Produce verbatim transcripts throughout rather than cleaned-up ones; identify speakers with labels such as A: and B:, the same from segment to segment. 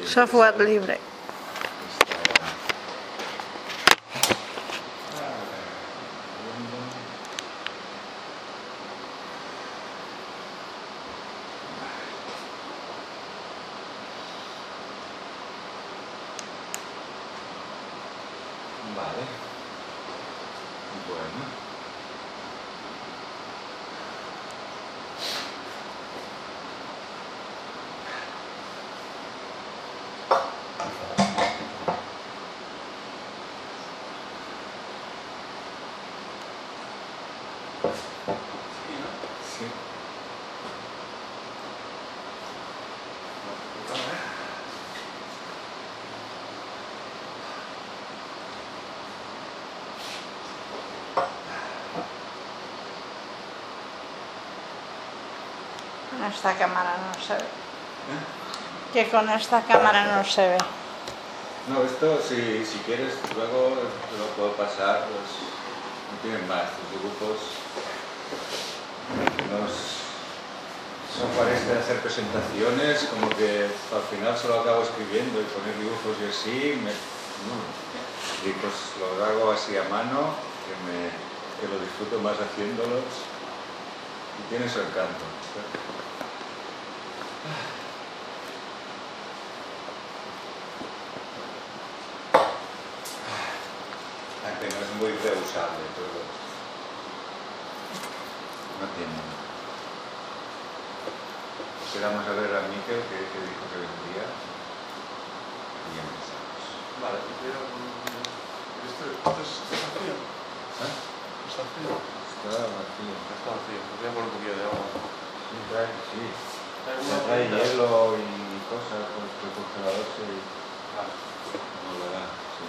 A: Software libre.
B: Vale. Bueno. Sí.
A: Con esta cámara no se ve.
B: ¿Eh?
A: Que con esta cámara no se ve.
B: No, esto si, si quieres luego te lo puedo pasar, pues no tienen más, los dibujos los software este de hacer presentaciones, como que al final solo acabo escribiendo y poner dibujos y así, me, no, y pues lo hago así a mano, que, me, que lo disfruto más haciéndolos y tiene su encanto. Aunque no es muy reusable todo. No tiene. Pues éramos a ver a Miquel que, que dijo que vendría y ya empezamos.
C: Vale, pero esto, esto es, está frío.
B: ¿Eh?
C: Está frío.
B: Está vacío.
C: Está frío. Voy a poner un poquito de agua.
B: Sí, trae, sí.
C: Trae
B: Se
C: una
B: trae
C: bolita.
B: hielo y cosas, pues que el congelador se
C: Vale.
B: no lo da. Sí.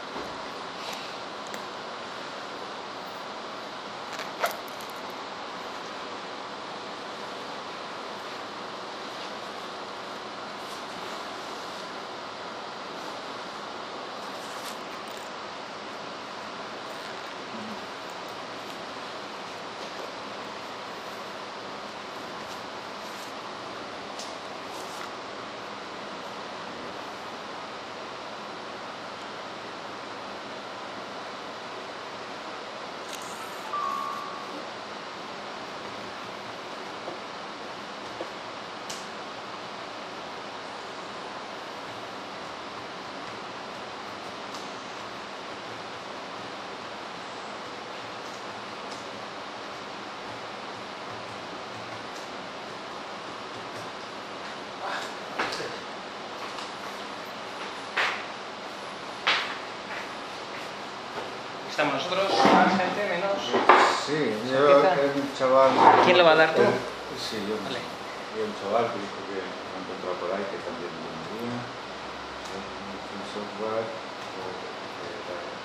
D: Estamos nosotros, más gente, menos.
B: Sí,
D: ¿Se
B: yo,
D: empieza?
B: un chaval...
D: ¿Quién lo va a dar tú?
B: Eh, sí, yo.
D: Vale.
B: Y un chaval que dijo que me ha encontrado por ahí, que también vendría. Un software... o, eh,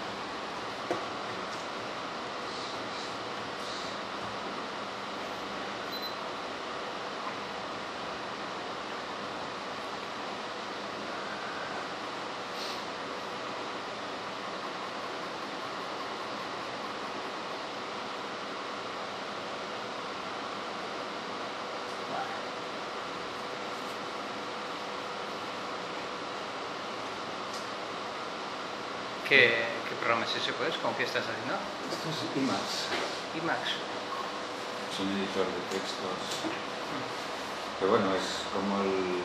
D: ¿Qué, qué programa es ese, pues? ¿Con qué estás haciendo?
B: Esto es IMAX.
D: IMAX.
B: Es un editor de textos. Que bueno, es como el...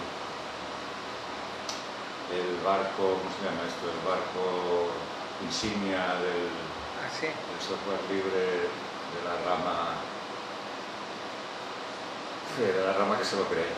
B: el barco, ¿cómo se llama esto? El barco insignia del,
D: Ah, sí.
B: del software libre de la rama... Sí, de la rama que se lo crea.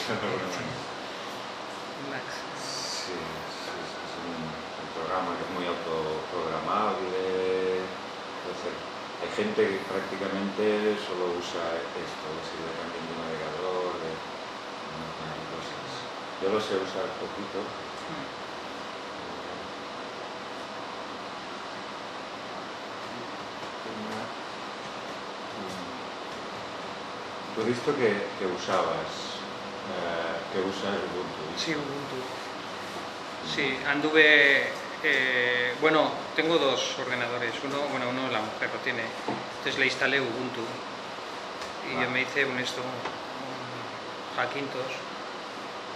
D: IMAX.
B: Sí, sí, es un, un programa que es muy autoprogramable. Entonces, hay gente que prácticamente solo usa esto, le sirve también de navegador, de un montón de cosas. Yo lo sé usar poquito. Tú has visto que, que usabas, eh, que usas Ubuntu.
D: Sí, Ubuntu. Sí, anduve... eh, bueno, tengo dos ordenadores. Uno, bueno, uno la mujer lo tiene. Entonces le instalé Ubuntu. Y
B: Ah.
D: yo me hice un esto, un Hackintosh.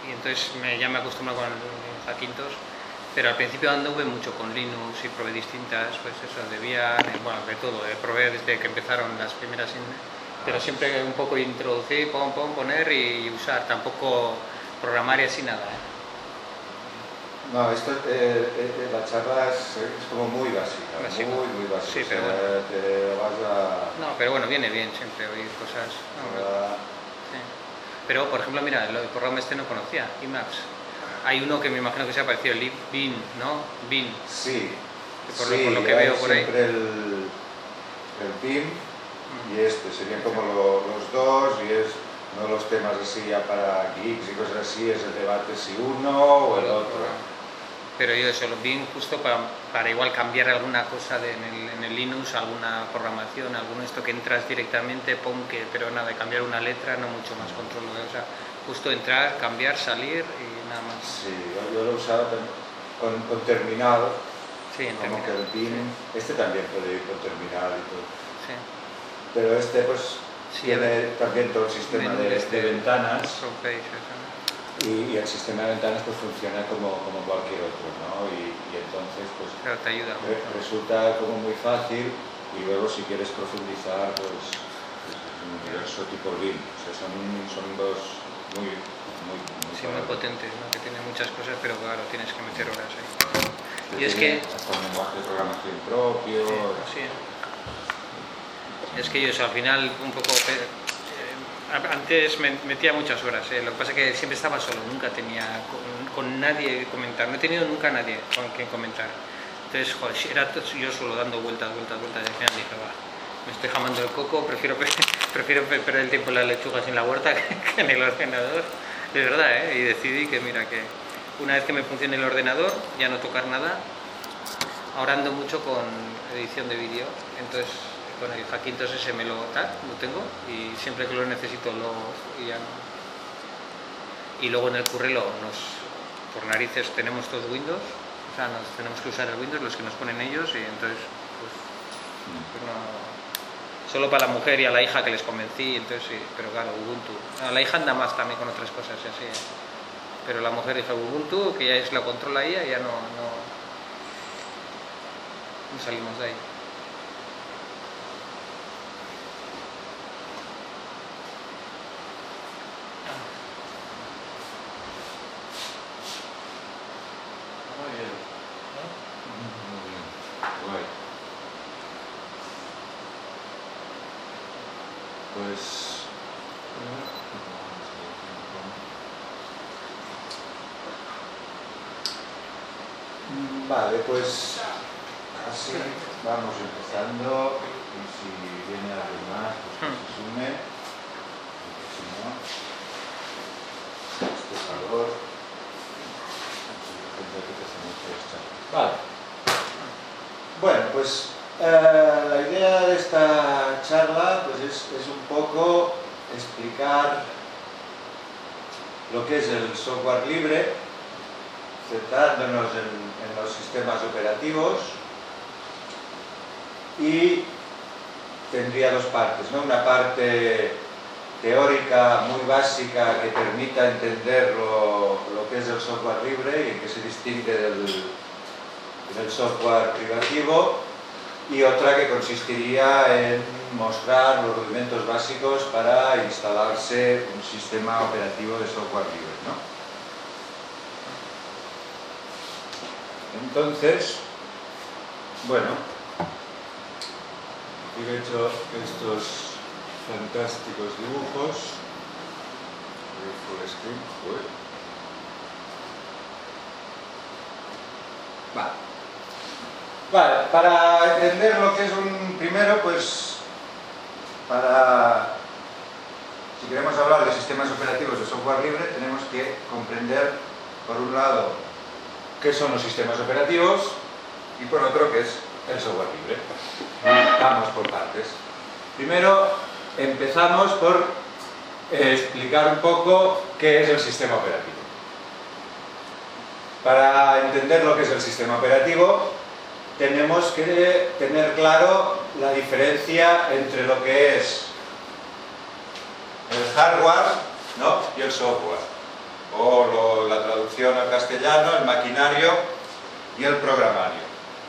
D: y entonces me, ya me acostumbro con Hackintosh, pero al principio anduve mucho con Linux y probé distintas, pues eso, de Debian, bueno, de todo, eh, probé desde que empezaron las primeras, pero siempre un poco introducir, pon, pon, poner y usar, tampoco programar y así nada. ¿eh?
B: No, esto, eh, eh, la charla es, es como muy básica,
D: Básico.
B: muy, muy básica.
D: Sí,
B: o
D: pero
B: sea,
D: bueno.
B: te vas a...
D: No, pero bueno, viene bien siempre oír cosas. No,
B: a-
D: sí. Pero, por ejemplo, mira, el programa este no conocía, Emacs. Hay uno que me imagino que se ha parecido, LibBin, ¿no? Bin.
B: Sí,
D: Que por lo-
B: sí,
D: por lo que
B: hay
D: veo por ahí.
B: siempre el, el B I M y este, serían como lo- los dos, y es no los temas así ya para geeks y cosas así, es el debate si uno o el otro.
D: Pero yo eso, lo vi justo para, para igual cambiar alguna cosa de, en, el, en el Linux, alguna programación, algún esto que entras directamente, pon que, pero nada, de cambiar una letra, no mucho más control. O sea, justo entrar, cambiar, salir y nada más.
B: Sí, yo, yo lo usaba también con, con terminal,
D: Sí, en
B: como que
D: terminal.
B: el B I M, este también puede ir con terminal y todo.
D: Sí.
B: Pero este pues
D: Sí, a
B: tiene también todo el sistema
D: menú
B: de,
D: este,
B: de ventanas.
D: front page, eso, ¿no?
B: Y, y el sistema de ventanas pues funciona como, como cualquier otro, ¿no? Y, y entonces pues
D: Claro, te ayuda
B: re-
D: mucho.
B: resulta como muy fácil, y luego si quieres profundizar pues, pues es un universo tipo B I M. O sea, son, son dos muy, muy, muy,
D: Sí, muy
B: padres.
D: potentes, ¿no? Que tiene muchas cosas, pero claro, tienes que meter horas ahí.
B: Este
D: Y es
B: tiene
D: que-
B: hasta un lenguaje de programación propio.
D: Sí, así. Es que yo eso, al final un poco... eh, antes me metía muchas horas, eh, lo que pasa es que siempre estaba solo, nunca tenía con, con nadie que comentar, no he tenido nunca nadie con quien comentar. Entonces, joder, si era todo yo solo dando vueltas, vueltas, vueltas, y al final dije, va, me estoy jamando el coco, prefiero, prefiero perder el tiempo en las lechugas en la huerta que, que en el ordenador. De verdad, ¿eh? Y decidí que, mira, que una vez que me funcione el ordenador, ya no tocar nada. Ahora ando mucho con edición de vídeo, entonces con el Hackintosh ese me lo, tal, lo tengo y siempre que lo necesito lo y ya no. Y luego en el currelo nos, por narices tenemos todos Windows, o sea, nos tenemos que usar el Windows, los que nos ponen ellos, y entonces pues, pues no, solo para la mujer y a la hija que les convencí, entonces sí, pero claro, Ubuntu. A la hija anda más también con otras cosas y así, ¿eh? Pero la mujer dijo Ubuntu, que ya es la controla ella, y ya no, no, no salimos de ahí.
C: Muy bien.
B: Muy bien. Guay. Pues... Mm, Vale, pues así vamos empezando, y si viene alguien más, pues que se sume, porque si no, este calor, tendré que hacer mucho esta. Vale. Bueno, pues eh, la idea de esta charla pues es, es un poco explicar lo que es el software libre, centrándonos en, en los sistemas operativos, y tendría dos partes, ¿no? Una parte teórica muy básica que permita entender lo, lo que es el software libre y en qué se distingue del, del software privativo, y otra que consistiría en mostrar los rudimentos básicos para instalarse un sistema operativo de software libre, ¿no? Entonces, bueno, aquí he hecho estos fantásticos dibujos. Full screen. Uy. Vale. Vale, para entender lo que es un primero, pues, para, si queremos hablar de sistemas operativos de software libre, tenemos que comprender, por un lado, qué son los sistemas operativos, y por otro, qué es el software libre. Vamos por partes. Primero, empezamos por eh, explicar un poco qué es el sistema operativo. Para entender lo que es el sistema operativo, tenemos que tener claro la diferencia entre lo que es el hardware, ¿no?, y el software. o lo, la traducción al castellano, el maquinario y el programario.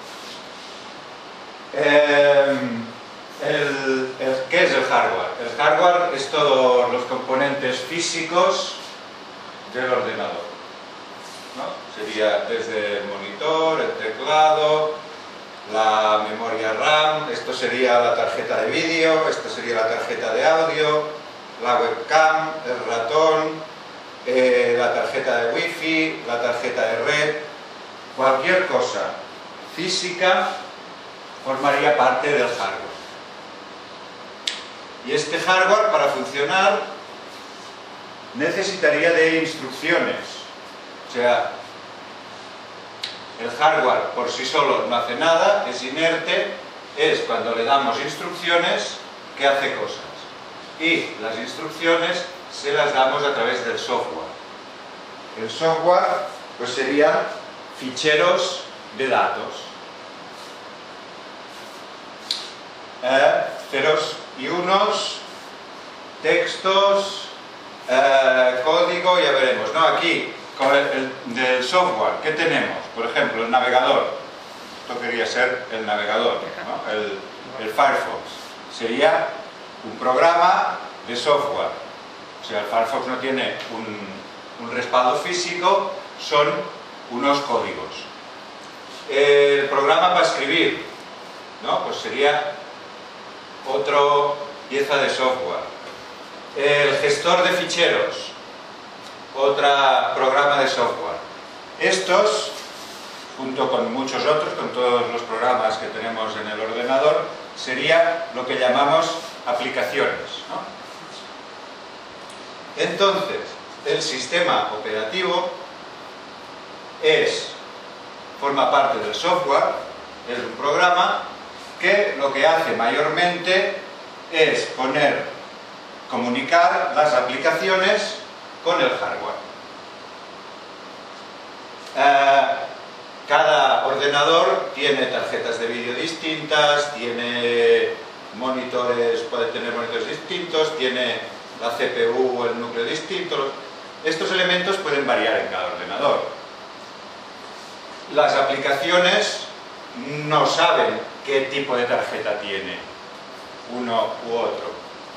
B: Eh, el, el, ¿Qué es el hardware? El hardware es todos los componentes físicos del ordenador, ¿no? Sería desde el monitor, el teclado, la memoria RAM, esto sería la tarjeta de vídeo, esto sería la tarjeta de audio, la webcam, el ratón, eh, la tarjeta de wifi, la tarjeta de red, cualquier cosa física formaría parte del hardware. Y este hardware, para funcionar, necesitaría de instrucciones. O sea, el hardware por sí solo no hace nada, es inerte, es cuando le damos instrucciones que hace cosas. Y las instrucciones se las damos a través del software. El software pues serían ficheros de datos. Eh, ceros y unos, textos, eh, código, ya veremos, ¿no? Aquí, con el, el, del software, ¿qué tenemos? Por ejemplo, el navegador. Esto quería ser el navegador, ¿no? el, el Firefox. Sería un programa de software. O sea, el Firefox no tiene un, un respaldo físico, son unos códigos. El programa para escribir, ¿no? Pues sería otra pieza de software. El gestor de ficheros, otro programa de software. Estos, junto con muchos otros, con todos los programas que tenemos en el ordenador, sería lo que llamamos aplicaciones, ¿no? Entonces, el sistema operativo es, forma parte del software, es un programa que lo que hace mayormente es poner, comunicar las aplicaciones con el hardware. Eh, cada ordenador tiene tarjetas de vídeo distintas, tiene monitores, puede tener monitores distintos, tiene la C P U o el núcleo distinto. Estos elementos pueden variar en cada ordenador. Las aplicaciones no saben qué tipo de tarjeta tiene uno u otro.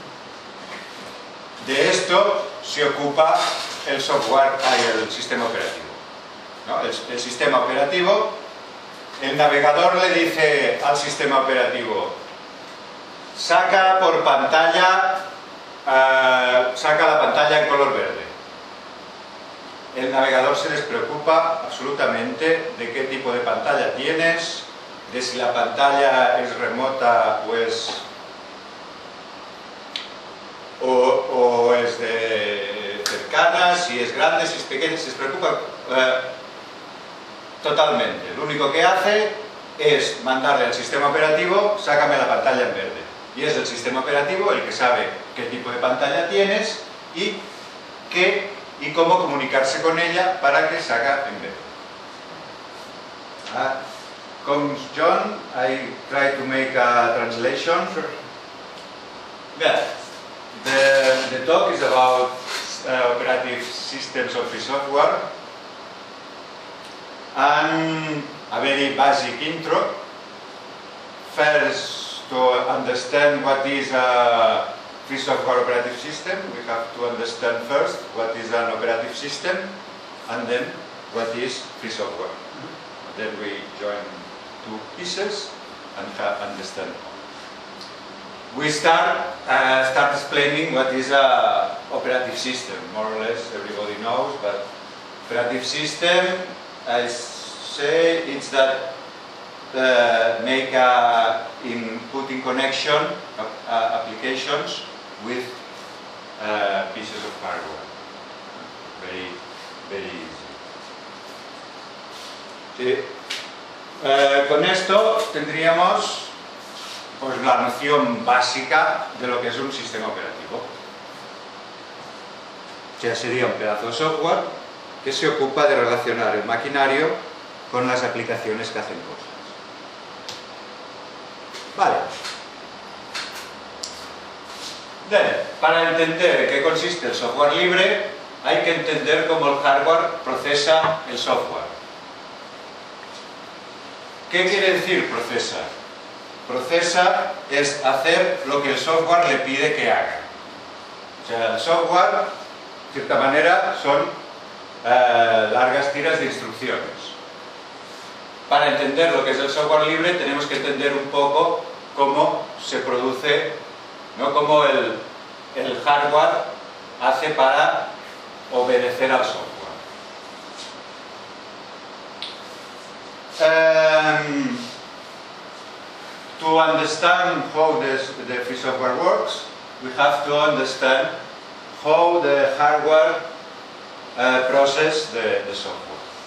B: De esto se ocupa el software, el sistema operativo, ¿no? el, el sistema operativo, el navegador le dice al sistema operativo: saca por pantalla, uh, saca la pantalla en color verde. El navegador se les preocupa absolutamente de qué tipo de pantalla tienes, de si la pantalla es remota o es, o, o es de cercana, si es grande, si es pequeña, se les preocupa eh, totalmente. Lo único que hace es mandarle al sistema operativo: sácame la pantalla en verde. Y es el sistema operativo el que sabe qué tipo de pantalla tienes y qué y cómo comunicarse con ella para que salga en verde. Ah, comes John, I try to make a translation.
D: Sure.
B: Yeah. The, the talk is about uh, operative systems of free software and a very basic intro. First, to understand what is a free software operative system, we have to understand first what is an operative system and then what is free software. Mm-hmm. Then we join two pieces and understand. We start uh, start explaining what is a operative system. More or less everybody knows, but operative system, I say, it's that uh, make a in putting connection of uh, applications with uh, pieces of hardware. Very, very easy. Sí. Uh, con esto tendríamos pues la noción básica de lo que es un sistema operativo. O sea, sería un pedazo de software que se ocupa de relacionar el maquinario con las aplicaciones que hacen cosas. Vale. Bien, para entender en qué consiste el software libre, hay que entender cómo el hardware procesa el software. ¿Qué quiere decir procesa? Procesa es hacer lo que el software le pide que haga. O sea, el software, de cierta manera, son eh, largas tiras de instrucciones. Para entender lo que es el software libre tenemos que entender un poco cómo se produce, ¿no? Cómo el, el hardware hace para obedecer al software. Um, to understand how this, the free software works, we have to understand how the hardware uh, processes the, the software.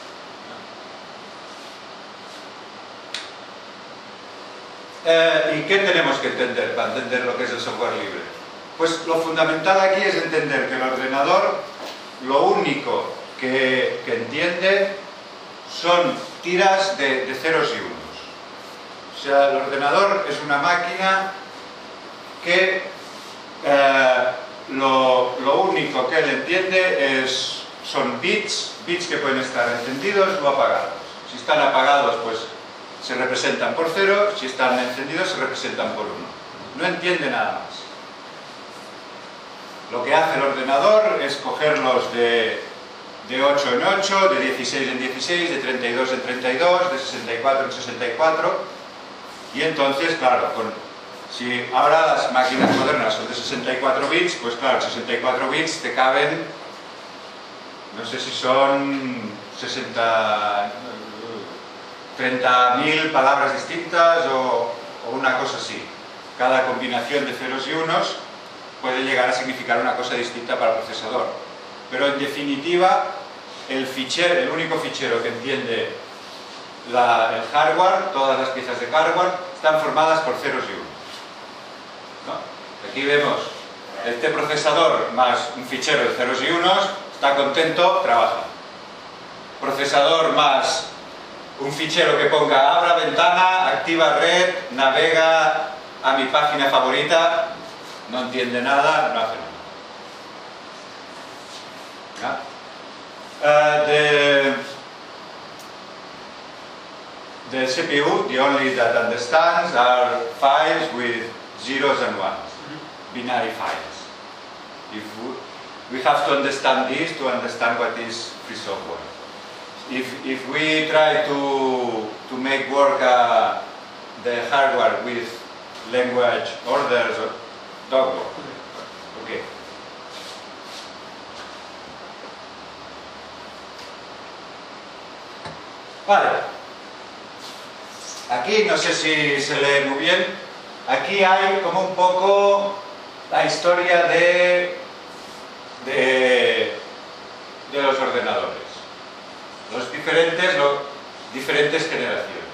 B: Eh, ¿Y qué tenemos que entender para entender lo que es el software libre? Pues lo fundamental aquí es entender que el ordenador lo único que, que entiende son tiras de, de ceros y unos. O sea, el ordenador es una máquina que eh, lo, lo único que él entiende es, son bits, bits que pueden estar encendidos o apagados. Si están apagados, pues se representan por cero, si están encendidos se representan por uno. No entiende nada más. Lo que hace el ordenador es cogerlos de, de ocho en ocho, de dieciséis en dieciséis, de treinta y dos en treinta y dos, de sesenta y cuatro en sesenta y cuatro, y entonces, claro, con, si ahora las máquinas modernas son de sesenta y cuatro bits, pues claro, sesenta y cuatro bits te caben, no sé si son sesenta... treinta mil palabras distintas o, o una cosa así. Cada combinación de ceros y unos puede llegar a significar una cosa distinta para el procesador. Pero en definitiva, el, fichero, el único fichero que entiende la, el hardware, todas las piezas de hardware, están formadas por ceros y unos, ¿no? Aquí vemos este procesador más un fichero de ceros y unos, está contento, trabaja. Procesador más un fichero que ponga abra ventana, activa red, navega a mi página favorita, no entiende nada, no hace nada. Uh, the, the C P U, the only that understands are files with zeros and ones, binary files. If we, we have to understand this to understand what is free software. If, if we try to, to make work uh, the hardware with language orders, don't work. Okay. Vale. Aquí, no sé si se lee muy bien, aquí hay como un poco la historia de, de, de los ordenadores. Los diferentes, los diferentes generaciones.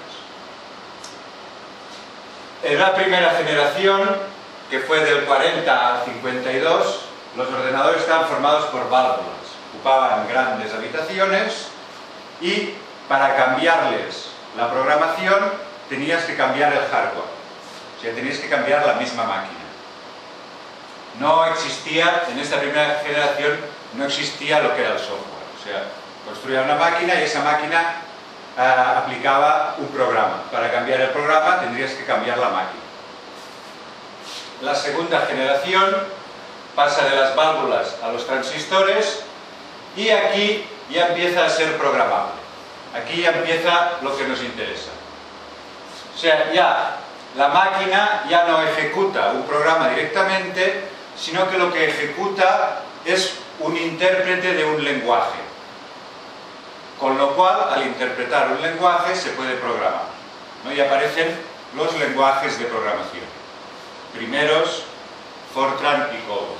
B: En la primera generación, que fue del cuarenta al cincuenta y dos, los ordenadores estaban formados por válvulas. Ocupaban grandes habitaciones y para cambiarles la programación tenías que cambiar el hardware. O sea, tenías que cambiar la misma máquina. No existía, en esta primera generación, no existía lo que era el software. O sea, construía una máquina y esa máquina uh, aplicaba un programa. Para cambiar el programa tendrías que cambiar la máquina. La segunda generación pasa de las válvulas a los transistores y aquí ya empieza a ser programable. Aquí ya empieza lo que nos interesa. O sea, ya la máquina ya no ejecuta un programa directamente, sino que lo que ejecuta es un intérprete de un lenguaje. Con lo cual, al interpretar un lenguaje, se puede programar, ¿no? Y aparecen los lenguajes de programación. Primeros, Fortran y COBOL.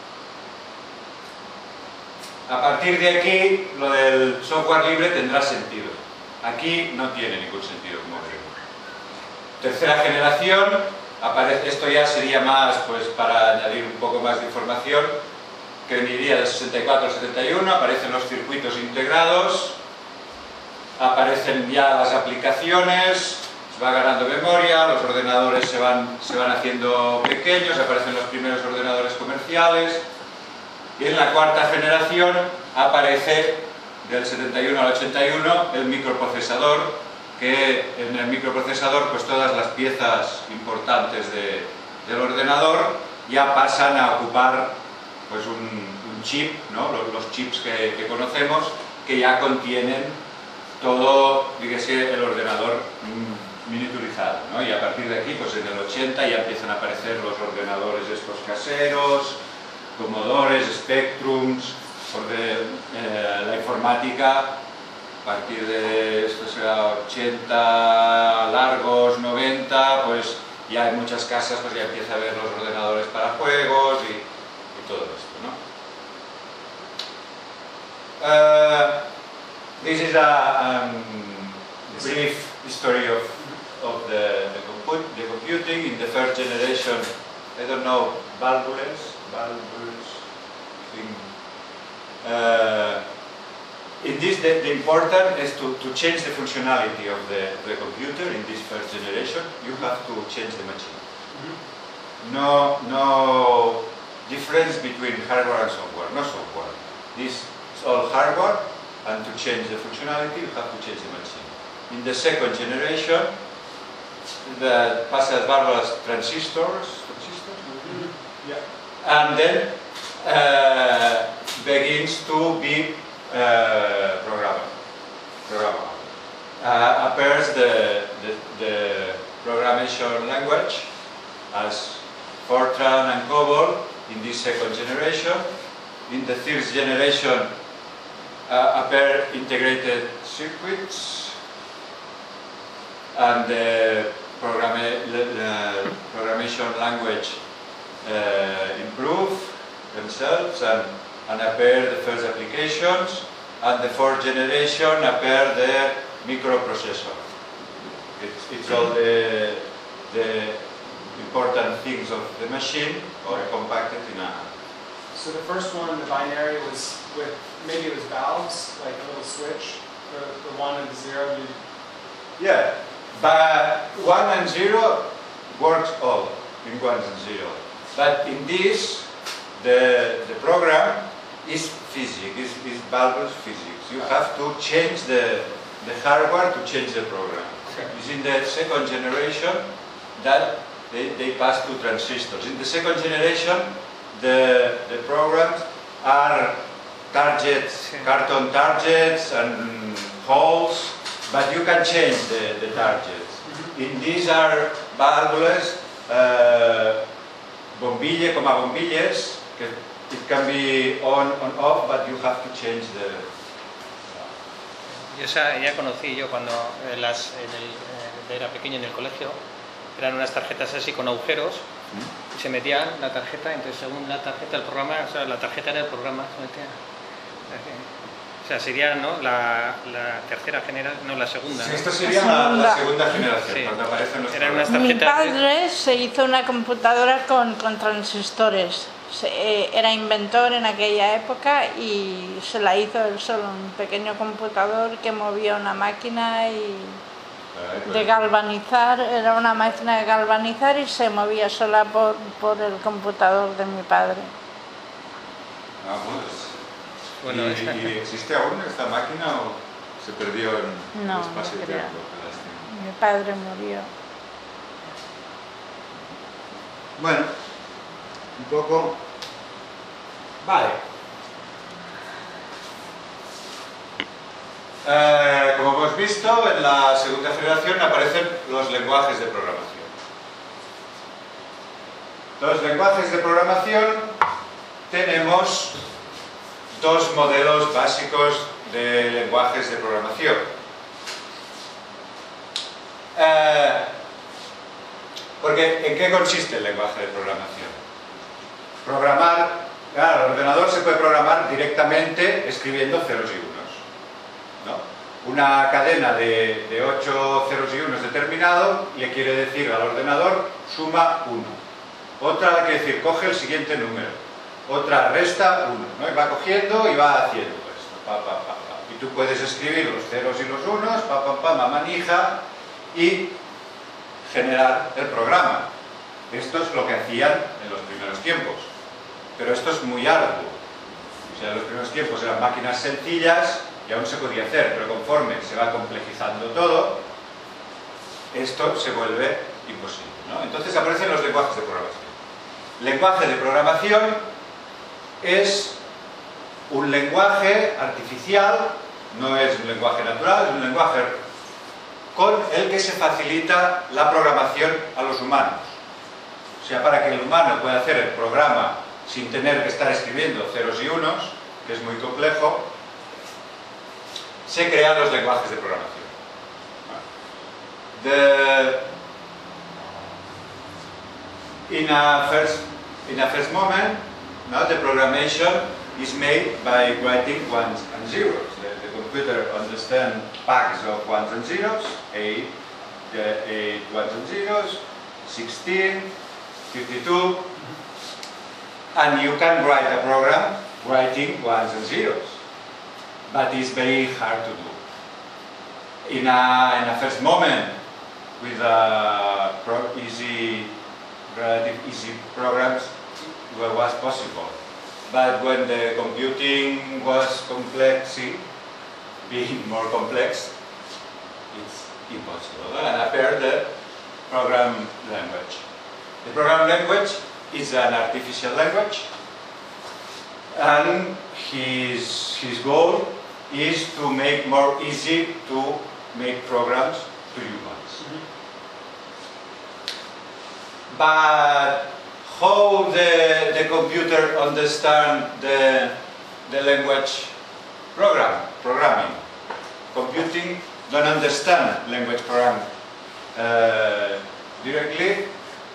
B: A partir de aquí, lo del software libre tendrá sentido. Aquí no tiene ningún sentido, como vemos. Tercera generación, aparece, esto ya sería más, pues, para añadir un poco más de información, que iría del sesenta y cuatro al setenta y uno, aparecen los circuitos integrados, aparecen ya las aplicaciones, se va ganando memoria, los ordenadores se van, se van haciendo pequeños, aparecen los primeros ordenadores comerciales, Y en la cuarta generación aparece, del setenta y uno al ochenta y uno, el microprocesador, que en el microprocesador pues todas las piezas importantes de, del ordenador ya pasan a ocupar pues un, un chip, ¿no? los, los chips que, que conocemos, que ya contienen todo, dígase, el ordenador miniaturizado, ¿no? Y a partir de aquí, pues en el ochenta ya empiezan a aparecer los ordenadores estos caseros, Commodores, Spectrums, porque eh, la informática, a partir de esto será ochenta largos, noventa, pues ya en muchas casas pues ya empieza a haber los ordenadores para juegos y, y todo esto, ¿no? Uh, this is a um, brief history of, of the, the, comput the computing in the first generation. I don't know, valvules, valvules, thing. Uh, in this, the, the important is to, to change the functionality of the, the computer in this first generation. You have to change the machine. Mm-hmm. No, no difference between hardware and software, no software. This is all hardware, and to change the functionality, you have to change the machine. In the second generation, the passes valvulas transistors, transistors? Mm-hmm. Yeah. And then uh, begins to be uh, programmable. programmable. Uh, appears the, the, the programmation language as Fortran and COBOL in this second generation. In the third generation uh, appear integrated circuits, and the, program the programmation language uh, improve themselves and, and appear the first applications, and the fourth generation appear the microprocessor. It's, it's all the, the important things of the machine are compacted in a...
E: So the first one, the binary, was with, maybe it was valves, like a little switch, the, the one and the zero. You...
B: Yeah, but one and zero works all in one and zero. But in this, the, the program is physics, is, is valves physics. You have to change the, the hardware to change the program.
E: Okay.
B: It's in the second generation that they, they pass to transistors. In the second generation, the, the programs are targets, carton targets and holes, but you can change the, the targets. In these are válvulas, uh, bombille, como bombillas, que it can be on, on, off, but you have to change the...
D: Yo esa ya conocí yo cuando eh, las, en el, eh, era pequeño en el colegio, eran unas tarjetas así con agujeros, y se metían la tarjeta, entonces según la tarjeta del programa, o sea, la tarjeta era el programa, se metía. O sea, sería, ¿no?, la, la tercera generación, no, la segunda.
B: Sí,
D: ¿no?
B: esto sería
A: La
B: la, la
A: segunda.
B: segunda generación,
D: Sí.
B: cuando aparecen los
D: Eran unas
B: programas.
A: Mi
D: tarjetas de-
A: padre se hizo una computadora con, con transistores. Se- eh, era inventor en aquella época y se la hizo él solo, un pequeño computador que movía una máquina y
B: Ay, pues,
A: de galvanizar, era una máquina de galvanizar y se movía sola por, por el computador de mi padre.
B: Vamos.
D: Bueno,
B: ¿Y,
D: esta-
B: y existe aún esta máquina o se perdió en
A: No,
B: el espacio
A: no
B: y
A: creo.
B: tiempo? Qué lástima.
A: Mi padre murió.
B: Bueno, un poco... Vale. Eh, como hemos visto, en la segunda generación aparecen los lenguajes de programación. Los lenguajes de programación tenemos dos modelos básicos de lenguajes de programación. Eh, porque, ¿en qué consiste el lenguaje de programación? Programar, claro, el ordenador se puede programar directamente escribiendo ceros y unos, ¿no? Una cadena de, de ocho ceros y unos determinado le quiere decir al ordenador suma uno. Otra le quiere decir coge el siguiente número. Otra resta uno, ¿no? Y va cogiendo y va haciendo esto, pa, pa, pa, pa. Y tú puedes escribir los ceros y los unos, pa, pa, pa, mamanija, y generar el programa. Esto es lo que hacían en los primeros tiempos. Pero esto es muy arduo. O sea, en los primeros tiempos eran máquinas sencillas y aún se podía hacer, pero conforme se va complejizando todo, esto se vuelve imposible, ¿no? Entonces aparecen los lenguajes de programación. Lenguaje de programación es un lenguaje artificial, no es un lenguaje natural, es un lenguaje con el que se facilita la programación a los humanos. O sea, para que el humano pueda hacer el programa sin tener que estar escribiendo ceros y unos, que es muy complejo, se crean los lenguajes de programación. The, in, a first, in a first moment, no, the programmation is made by writing ones and zeros. The, the computer understands packs of ones and zeros, eight, uh, eight ones and zeros, sixteen, fifty-two, and you can write a program writing ones and zeros, but it's very hard to do. In a, in a first moment, with a pro easy, relative easy programs, it was possible. But when the computing was complex, being more complex, it's impossible. And appeared the program language. The program language is an artificial language, and his, his goal is to make more easy to make programs to humans. Mm-hmm. But how the, the computer understand the, the language program, programming? Computing don't understand language program uh, directly.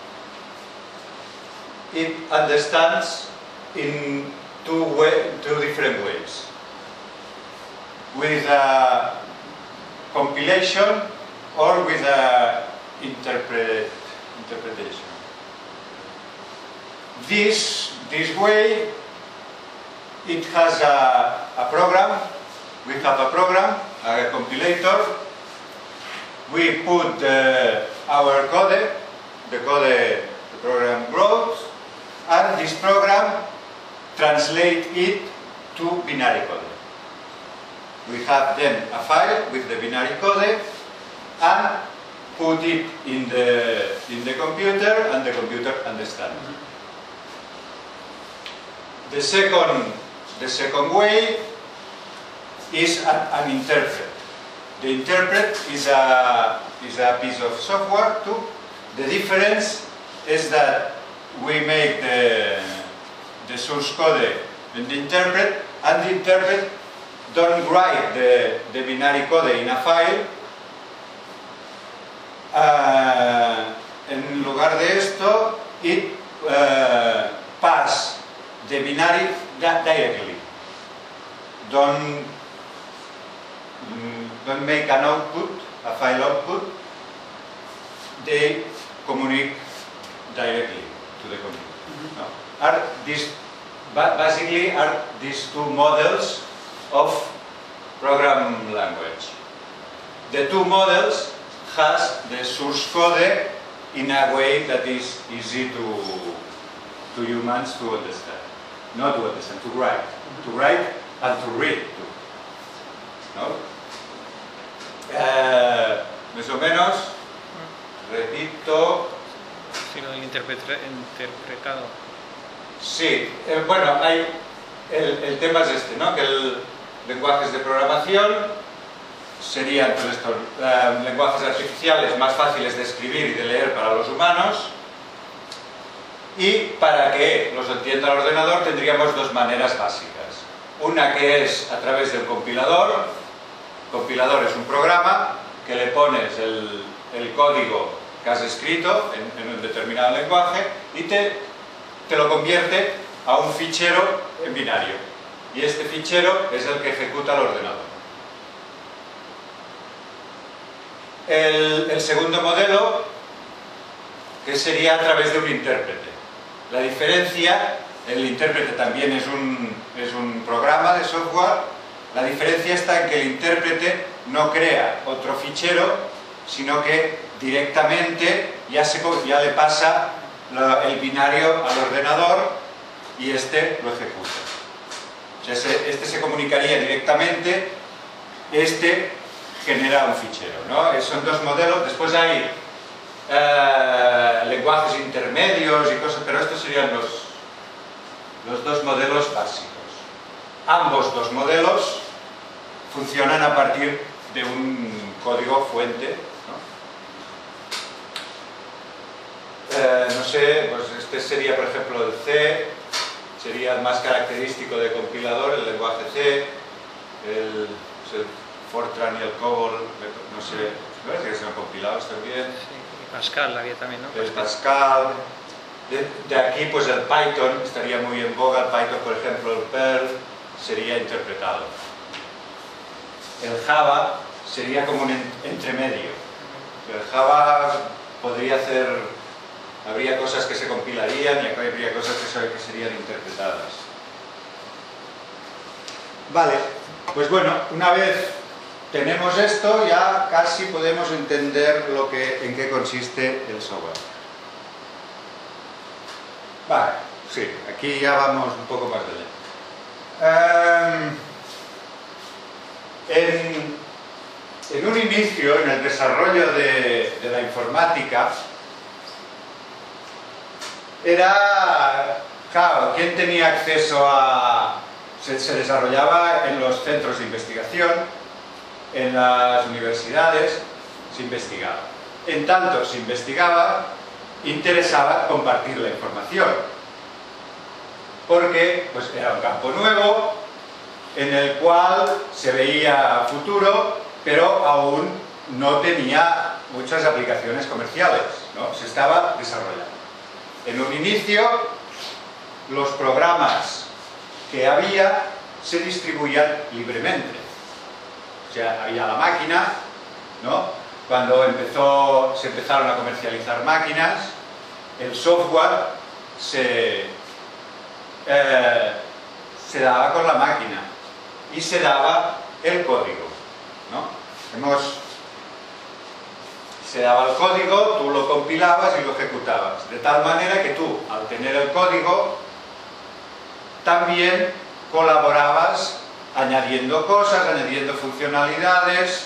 B: It understands in two, way, two different ways. With a compilation or with a interpret, interpretation. This, this way, it has a, a program. We have a program, a compilator. We put uh, our code, the code the program grows, and this program translates it to binary code. We have then a file with the binary code and put it in the, in the computer, and the computer understands. The second, the second way is an, an interpret. The interpret is a, is a piece of software too. The difference is that we make the, the source code in the interpret, and the interpret don't write the, the binary code in a file. Uh, en lugar de esto, it uh, pass the binary directly. Don't, don't make an output, a file output. They communicate directly to the computer. Mm-hmm. No. Are these basically are these two models of program language. The two models has the source code in a way that is easy to to humans to understand. Not to understand, to write. To write and to read too. ¿No? Uh, más o menos, repito.
D: Sí, lo del interpretado.
B: Sí, eh, bueno, hay, el, el tema es este, ¿no? Que el lenguajes de programación serían pues, estos uh, lenguajes artificiales más fáciles de escribir y de leer para los humanos. Y para que los entienda el ordenador tendríamos dos maneras básicas. Una que es a través del compilador. El compilador es un programa que le pones el, el código que has escrito en, en un determinado lenguaje y te, te lo convierte a un fichero en binario. Y este fichero es el que ejecuta el ordenador. El, el segundo modelo, que sería a través de un intérprete. La diferencia, el intérprete también es un, es un programa de software, la diferencia está en que el intérprete no crea otro fichero, sino que directamente ya, se, ya le pasa la, el binario al ordenador y este lo ejecuta. O Este, este se comunicaría directamente, este genera un fichero, ¿no? Son dos modelos. Después hay eh, lenguajes intermedios y cosas, pero estos serían los, los dos modelos básicos. Ambos dos modelos funcionan a partir de un código fuente, ¿no? Eh, no sé, pues este sería por ejemplo el C, sería el más característico de compilador, el lenguaje C, el, pues el Fortran y el COBOL, no sé, me parece que se han compilado también.
D: Sí, y Pascal había también, ¿no?
B: El Pascal. De, de aquí pues el Python estaría muy en boga, el Python por ejemplo, el Perl sería interpretado. El Java sería como un entremedio. El Java podría hacer, habría cosas que se compilarían y habría cosas que serían interpretadas. Vale, pues bueno, una vez tenemos esto, ya casi podemos entender lo que, en qué consiste el software. Vale, sí, aquí ya vamos un poco más de lejos. Um, en, en un inicio, en el desarrollo de, de la informática, era, claro, ¿quién tenía acceso a...? Se, se desarrollaba en los centros de investigación, en las universidades, se investigaba. En tanto se investigaba, interesaba compartir la información, porque pues, era un campo nuevo, en el cual se veía futuro, pero aún no tenía muchas aplicaciones comerciales, ¿no? Se estaba desarrollando. En un inicio, los programas que había se distribuían libremente. O sea, había la máquina, ¿no? Cuando empezó, se empezaron a comercializar máquinas, el software se, eh, se daba con la máquina y se daba el código, ¿no? Hemos, se daba el código, tú lo compilabas y lo ejecutabas, de tal manera que tú, al tener el código, también colaborabas añadiendo cosas, añadiendo funcionalidades.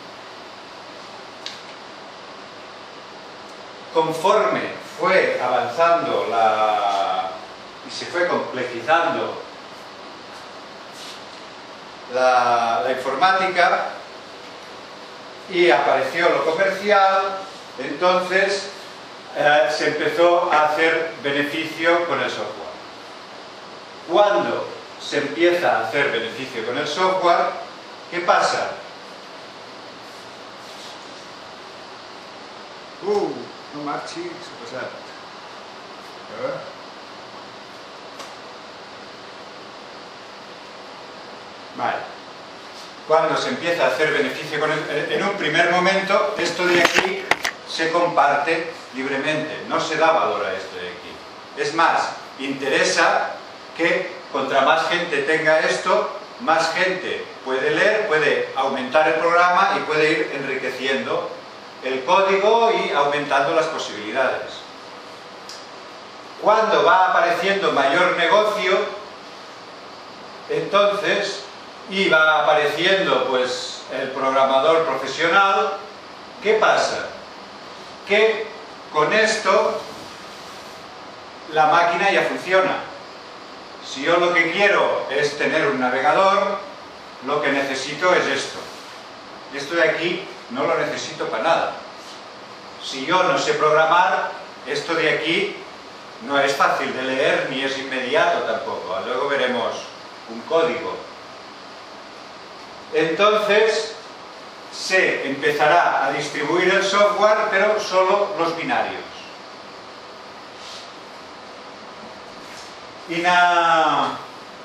B: Conforme fue avanzando la, y se fue complejizando la, la informática y apareció lo comercial, entonces eh, se empezó a hacer beneficio con el software. Cuando se empieza a hacer beneficio con el software, ¿qué pasa? Uh, no marchi, se pasa. Vale. Cuando se empieza a hacer beneficio con el, en un primer momento, esto de aquí se comparte libremente, no se da valor a esto de aquí. Es más, interesa que contra más gente tenga esto, más gente puede leer, puede aumentar el programa y puede ir enriqueciendo el código y aumentando las posibilidades. Cuando va apareciendo mayor negocio, entonces, y va apareciendo pues el programador profesional, ¿qué pasa? Que con esto la máquina ya funciona. Si yo lo que quiero es tener un navegador, lo que necesito es esto. Esto de aquí no lo necesito para nada. Si yo no sé programar, esto de aquí no es fácil de leer ni es inmediato tampoco. Luego veremos un código. Entonces se empezará a distribuir el software, pero solo los binarios. In a,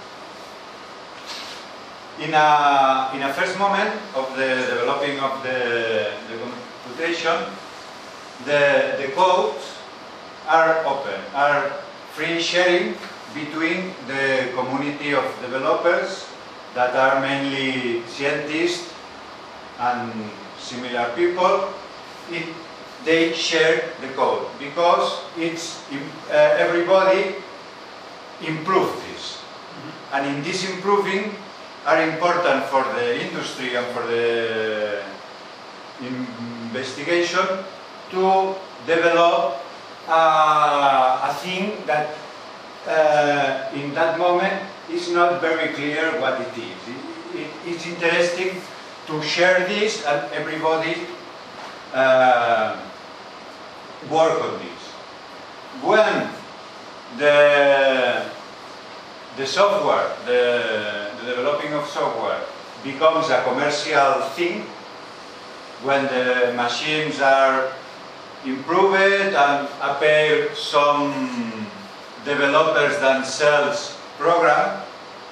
B: in a, in a first moment of the developing of the, the computation, the, the codes are open, are free sharing between the community of developers that are mainly scientists and similar people. It, they share the code because it's uh, everybody improve this. Mm-hmm. And in this improving are important for the industry and for the investigation to develop uh, a thing that uh, in that moment is not very clear what it is. It, it, it's interesting to share this and everybody uh, work on this. When the, the software, the, the developing of software becomes a commercial thing, when the machines are improved and appear some developers themselves program,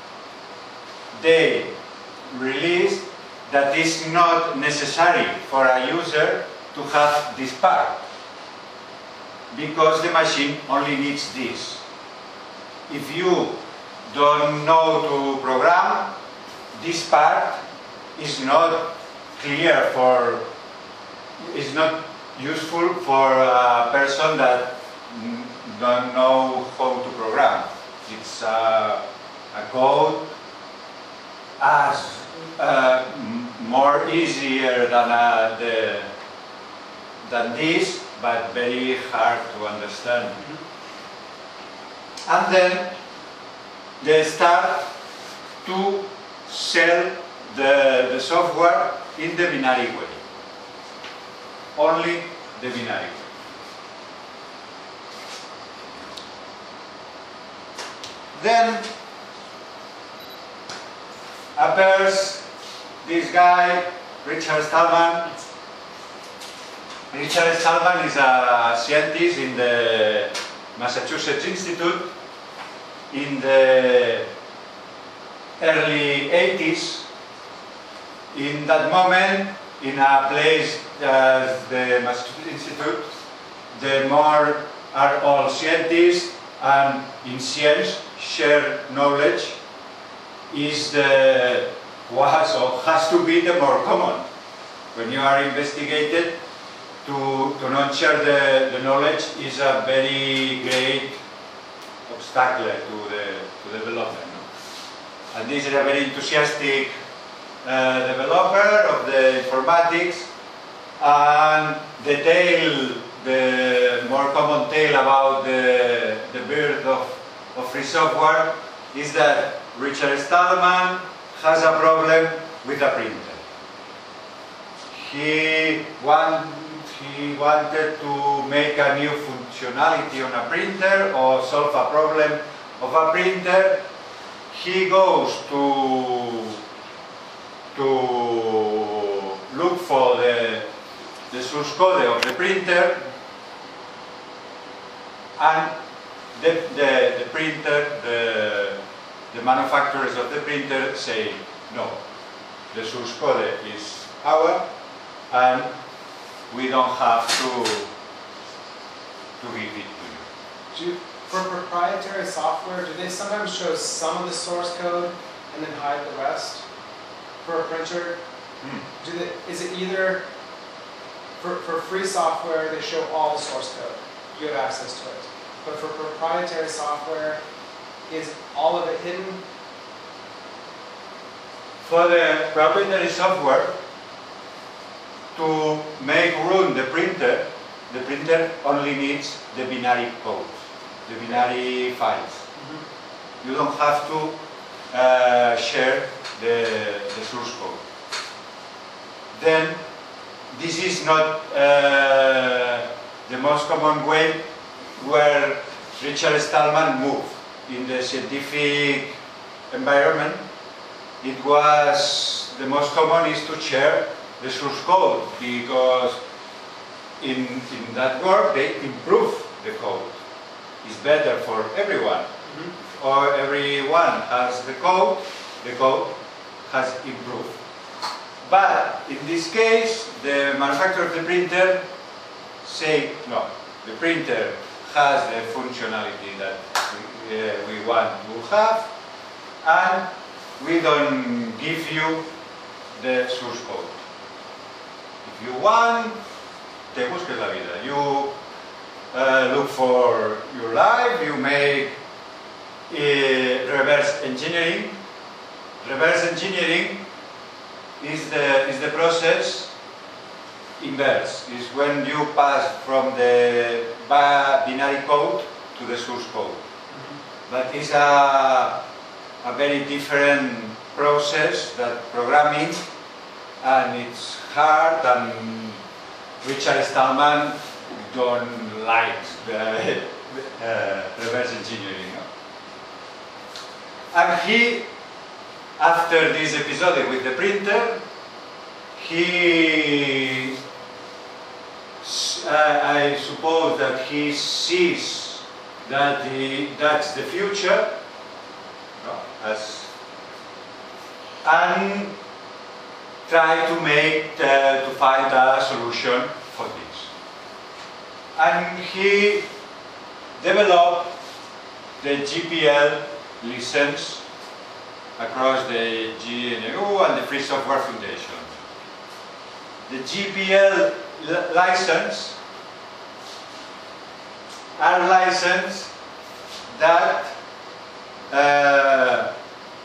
B: they release that is not necessary for a user to have this part, because the machine only needs this. If you don't know to program, this part is not clear for, is not useful for a person that don't know how to program. It's a, a code as uh, more easier than uh, the than this, but very hard to understand. And then they start to sell the, the software in the binary way. Only the binary way. Then appears this guy, Richard Stallman. Richard Stallman is a scientist in the Massachusetts Institute in the early eighties. In that moment, in a place as the Massachusetts Institute, the more are all scientists, and in science, share knowledge is the was or has to be the more common. When you are investigated, to, to not share the, the knowledge is a very great obstacle to the to development. No? And this is a very enthusiastic uh, developer of the informatics, and the tale, the more common tale about the, the birth of, of free software is that Richard Stallman has a problem with a printer. He, want, he wanted to make a new functionality on a printer or solve a problem of a printer. He goes to, to look for the, the source code of the printer, and the, the, the printer, the, the manufacturers of the printer say, no, the source code is our, and we don't have to, to give it to you.
E: Do, for proprietary software, do they sometimes show some of the source code and then hide the rest? For a printer,
B: Hmm.
E: do they, is it either, for, for free software, they show all the source code, you have access to it. But for proprietary software, is all of it hidden?
B: For the proprietary software, to make run the printer, the printer only needs the binary code, the binary files. Mm-hmm. You don't have to uh, share the, the source code. Then, this is not uh, the most common way where Richard Stallman moved in the scientific environment. It was, the most common is to share the source code, because in, in that work they improve the code. It's better for everyone. Mm-hmm. Or everyone has the code, the code has improved. But in this case, the manufacturer of the printer say, no, the printer has the functionality that we, uh, we want to have, and we don't give you the source code. If you want, te busques la vida. You uh, look for your life, you make uh, reverse engineering. Reverse engineering is the, is the process inverse, is when you pass from the binary code to the source code. Mm-hmm. But it's a, a very different process than programming, and it's hard, and Richard Stallman don't like the uh, reverse engineering. No? And he, after this episode with the printer, he, uh, I suppose that he sees that he, that's the future, no? As, and try to make, uh, to find a solution for this. And he developed the G P L license across the G N U and the Free Software Foundation. The G P L license are licenses that uh,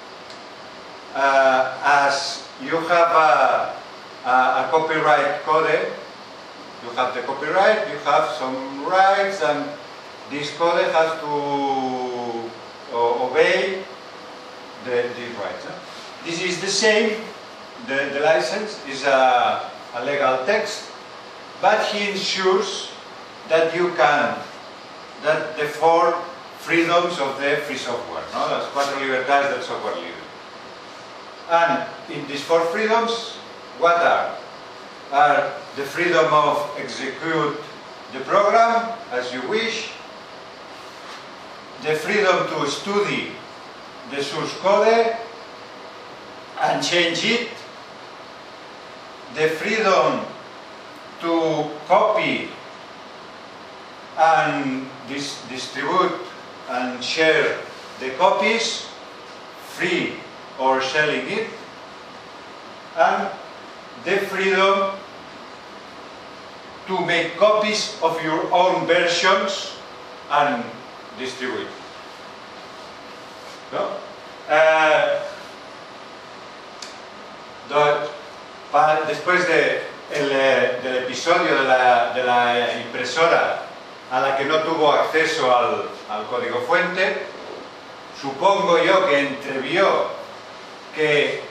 B: uh, as you have a, a, a copyright code, you have the copyright, you have some rights, and this code has to uh, obey the, these rights. Eh? This is the same, the, the license is a, a legal text, but he ensures that you can, that the four freedoms of the free software, no? Las cuatro libertades del software libre. And in these four freedoms, what are? Are the freedom of execute the program as you wish, the freedom to study the source code and change it, the freedom to copy and dis distribute and share the copies, free or selling it, and the freedom to make copies of your own versions and distribute. ¿No? Uh, do, para, después de el, del episodio de la, de la impresora a la que no tuvo acceso al, al código fuente, supongo yo que entrevió que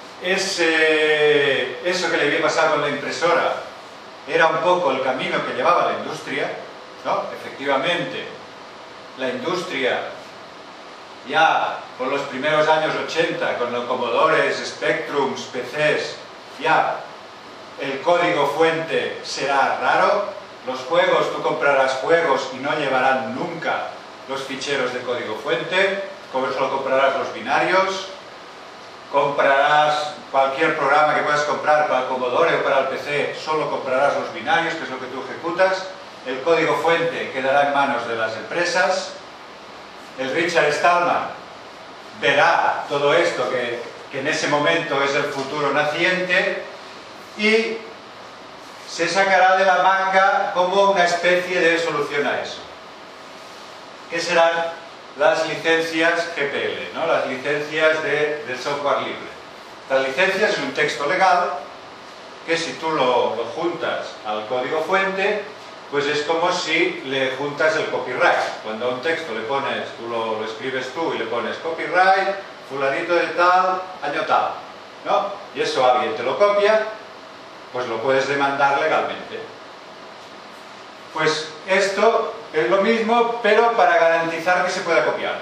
B: ese, eso que le había pasado con la impresora era un poco el camino que llevaba la industria, ¿no? Efectivamente, la industria ya por los primeros años ochenta, con los Commodores, Spectrums, P Cs, ya el código fuente será raro. Los juegos, tú comprarás juegos y no llevarán nunca los ficheros de código fuente, como solo comprarás los binarios. Comprarás cualquier programa que puedas comprar para el Commodore o para el P C, solo comprarás los binarios, que es lo que tú ejecutas. El código fuente quedará en manos de las empresas. El Richard Stallman verá todo esto, que, que en ese momento es el futuro naciente, y se sacará de la manga como una especie de solución a eso, que serán las licencias G P L, ¿no? Las licencias de, de software libre. Las licencias es un texto legal que si tú lo, lo juntas al código fuente, pues es como si le juntas el copyright. Cuando a un texto le pones, tú lo, lo escribes tú y le pones copyright, fulanito de tal, año tal, ¿no? Y eso alguien te lo copia, pues lo puedes demandar legalmente. Pues esto es lo mismo, pero para garantizar que se pueda copiar.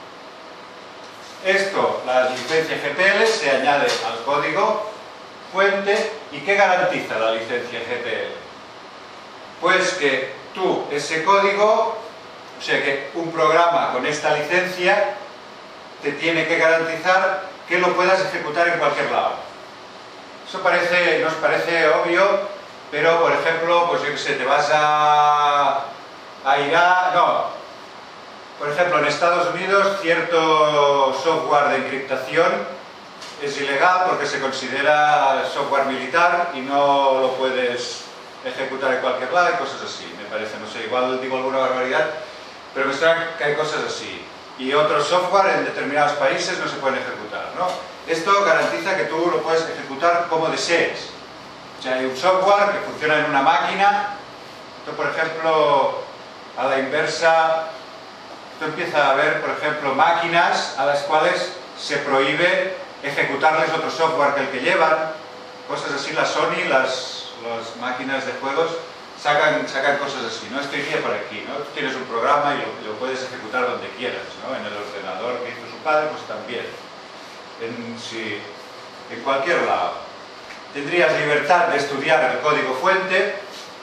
B: Esto, las licencias G P L, se añade al código fuente. ¿Y qué garantiza la licencia G P L? Pues que tú, ese código, o sea que un programa con esta licencia te tiene que garantizar que lo puedas ejecutar en cualquier lado. Eso parece, nos parece obvio, pero por ejemplo, pues yo que sé, te vas a, a Irán, no, por ejemplo en Estados Unidos cierto software de encriptación es ilegal porque se considera software militar y no lo puedes ejecutar en cualquier lado y cosas así, me parece, no sé, igual digo alguna barbaridad, pero me suena que hay cosas así. y otros software en determinados países no se pueden ejecutar, ¿no? Esto garantiza que tú lo puedes ejecutar como desees. O sea, hay un software que funciona en una máquina. Esto, por ejemplo, a la inversa, esto empieza a haber, por ejemplo, máquinas a las cuales se prohíbe ejecutarles otro software que el que llevan. Cosas así, la Sony, las, las máquinas de juegos, sacan, sacan cosas así, ¿no? Esto iría por aquí, ¿no? Tú tienes un programa y lo, lo puedes ejecutar donde quieras, ¿no? En el ordenador que hizo su padre, pues también. En, si, en cualquier lado. Tendrías libertad de estudiar el código fuente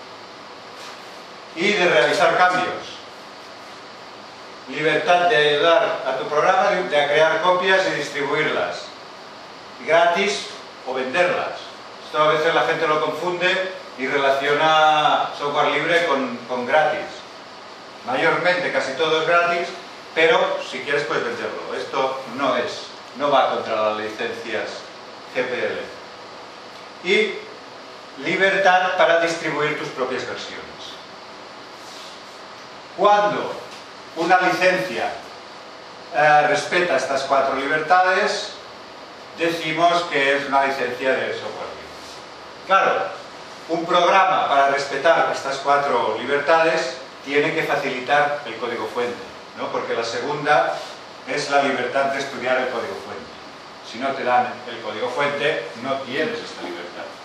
B: y de realizar cambios. Libertad de ayudar a tu programa, de crear copias y distribuirlas. Gratis o venderlas. Esto a veces la gente lo confunde y relaciona software libre con, con gratis. Mayormente casi todo es gratis, pero si quieres puedes venderlo. Esto no es, no va contra las licencias G P L. Y libertad para distribuir tus propias versiones. Cuando una licencia eh, respeta estas cuatro libertades, decimos que es una licencia de software libre. Claro, un programa para respetar estas cuatro libertades tiene que facilitar el código fuente, ¿no? Porque la segunda es la libertad de estudiar el código fuente. Si no te dan el código fuente, no tienes esta libertad.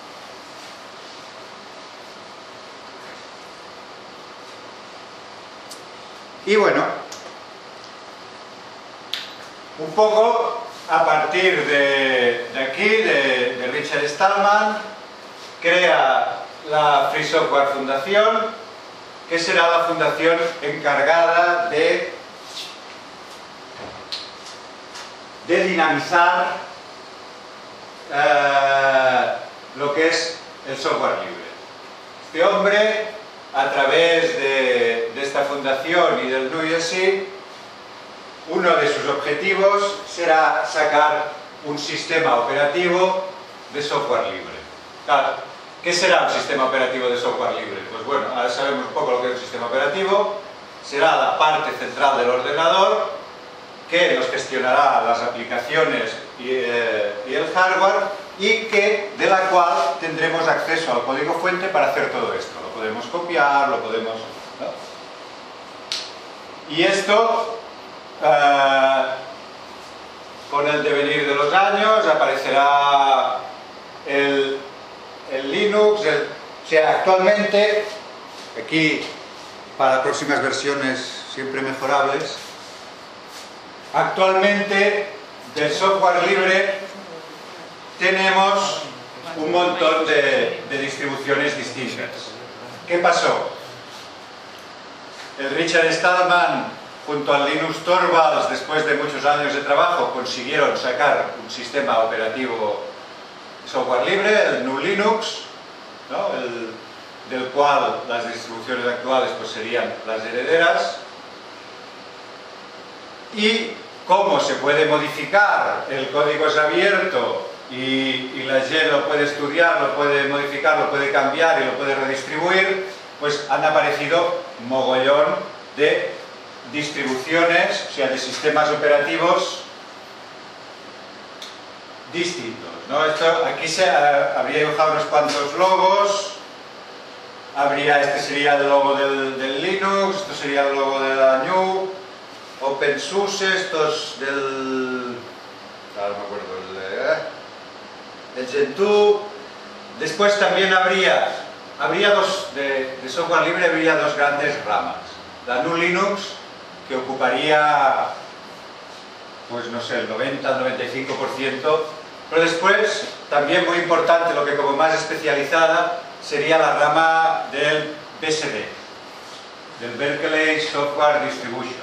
B: Y bueno, un poco a partir de, de aquí, de, de Richard Stallman, crea la Free Software Fundación, que será la fundación encargada de, de dinamizar eh, lo que es el software libre. Este hombre, a través de, de esta fundación y del New Jersey, uno de sus objetivos será sacar un sistema operativo de software libre. Claro, ¿qué será un sistema operativo de software libre? Pues bueno, ahora sabemos un poco lo que es un sistema operativo. Será la parte central del ordenador que nos gestionará las aplicaciones y, eh, y el hardware, y que, de la cual tendremos acceso al código fuente para hacer todo esto. Lo podemos copiar, lo podemos... ¿no? Y esto... Uh, con el devenir de los años aparecerá el, el Linux, el, o sea, actualmente, aquí para próximas versiones siempre mejorables, actualmente del software libre tenemos un montón de, de distribuciones distintas. ¿Qué pasó? El Richard Stallman junto al Linus Torvalds, después de muchos años de trabajo, consiguieron sacar un sistema operativo software libre, el G N U Linux, ¿no? el, del cual las distribuciones actuales pues, serían las herederas. Y cómo se puede modificar, el código es abierto y, y la gente lo puede estudiar, lo puede modificar, lo puede cambiar y lo puede redistribuir, pues han aparecido mogollón de distribuciones, o sea, de sistemas operativos distintos, ¿no? Esto, aquí se uh, habría dibujado unos cuantos logos. Habría, este sería el logo del, del Linux, esto sería el logo de la G N U, OpenSUSE, estos del... no me acuerdo, el, el Gentoo. Después también habría, habría dos, de, de software libre habría dos grandes ramas. La G N U Linux, que ocuparía, pues no sé, el noventa al noventa y cinco por ciento, pero después, también muy importante, lo que como más especializada, sería la rama del B S D, del Berkeley Software Distribution,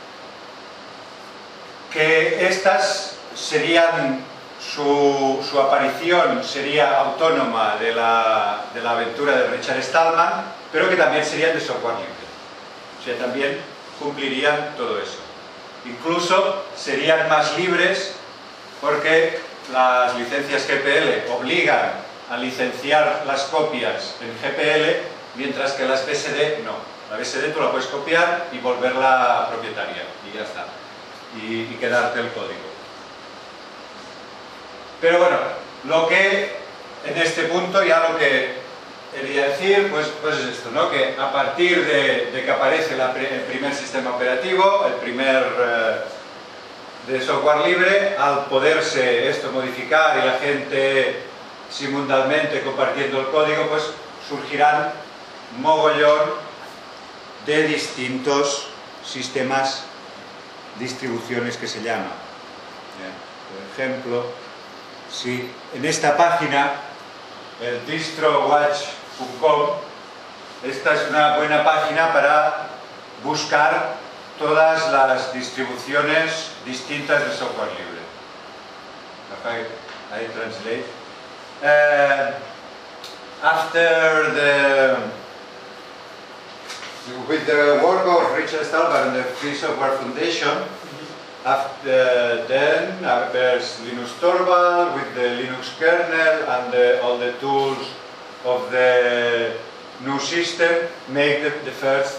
B: que estas serían, su, su aparición sería autónoma de la, de la aventura de Richard Stallman, pero que también serían de software libre, o sea, también cumplirían todo eso. Incluso serían más libres porque las licencias G P L obligan a licenciar las copias en G P L, mientras que las B S D no. La B S D tú la puedes copiar y volverla propietaria y ya está. y, y quedarte el código. Pero bueno, lo que en este punto ya lo que quería decir, pues, pues es esto, ¿no? Que a partir de, de que aparece la, el primer sistema operativo, el primer eh, de software libre, al poderse esto modificar y la gente simultáneamente compartiendo el código, pues surgirán mogollón de distintos sistemas, distribuciones que se llaman. Por ejemplo, si en esta página, el distrowatch punto com, esta es una buena página para buscar todas las distribuciones distintas de software libre. I, I translate. Uh, after the with the work of Richard Stallman and the Free Software Foundation, after then uh, there's Linus Torvald with the Linux kernel and the, all the tools of the new system make the, the first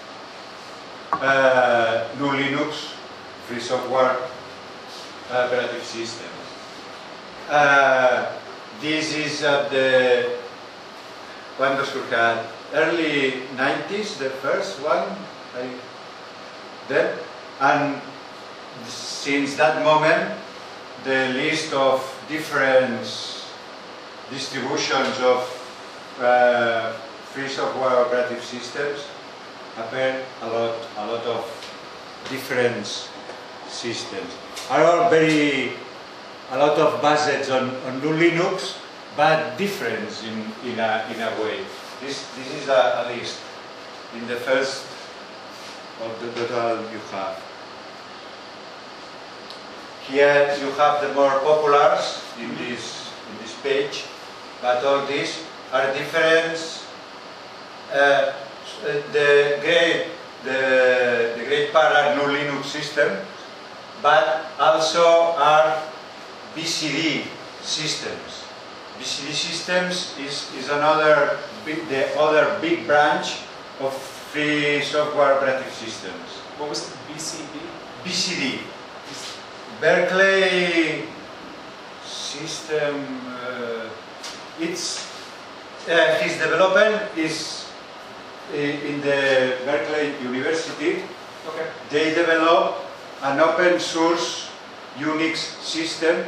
B: uh, new Linux free software operative systems. Uh, this is at the cuando surge early nineties, the first one, I, then, and since that moment, the list of different distributions of uh, free software operative systems appear a lot, a lot of different systems. Are all very, a lot of based on, on new Linux, but different in, in, a, in a way. This, this is a, a list in the first of the total you have. Here you have the more populars in this, in this page, but all these are different. Uh, the great the, the great part are no Linux system, but also are B C D systems. B C D systems is, is another big, the other big branch of free software operative systems.
E: What was the B C D?
B: B C D. Berkeley system, uh, it's, uh, his development is in the Berkeley University.
E: Okay.
B: They develop an open source Unix system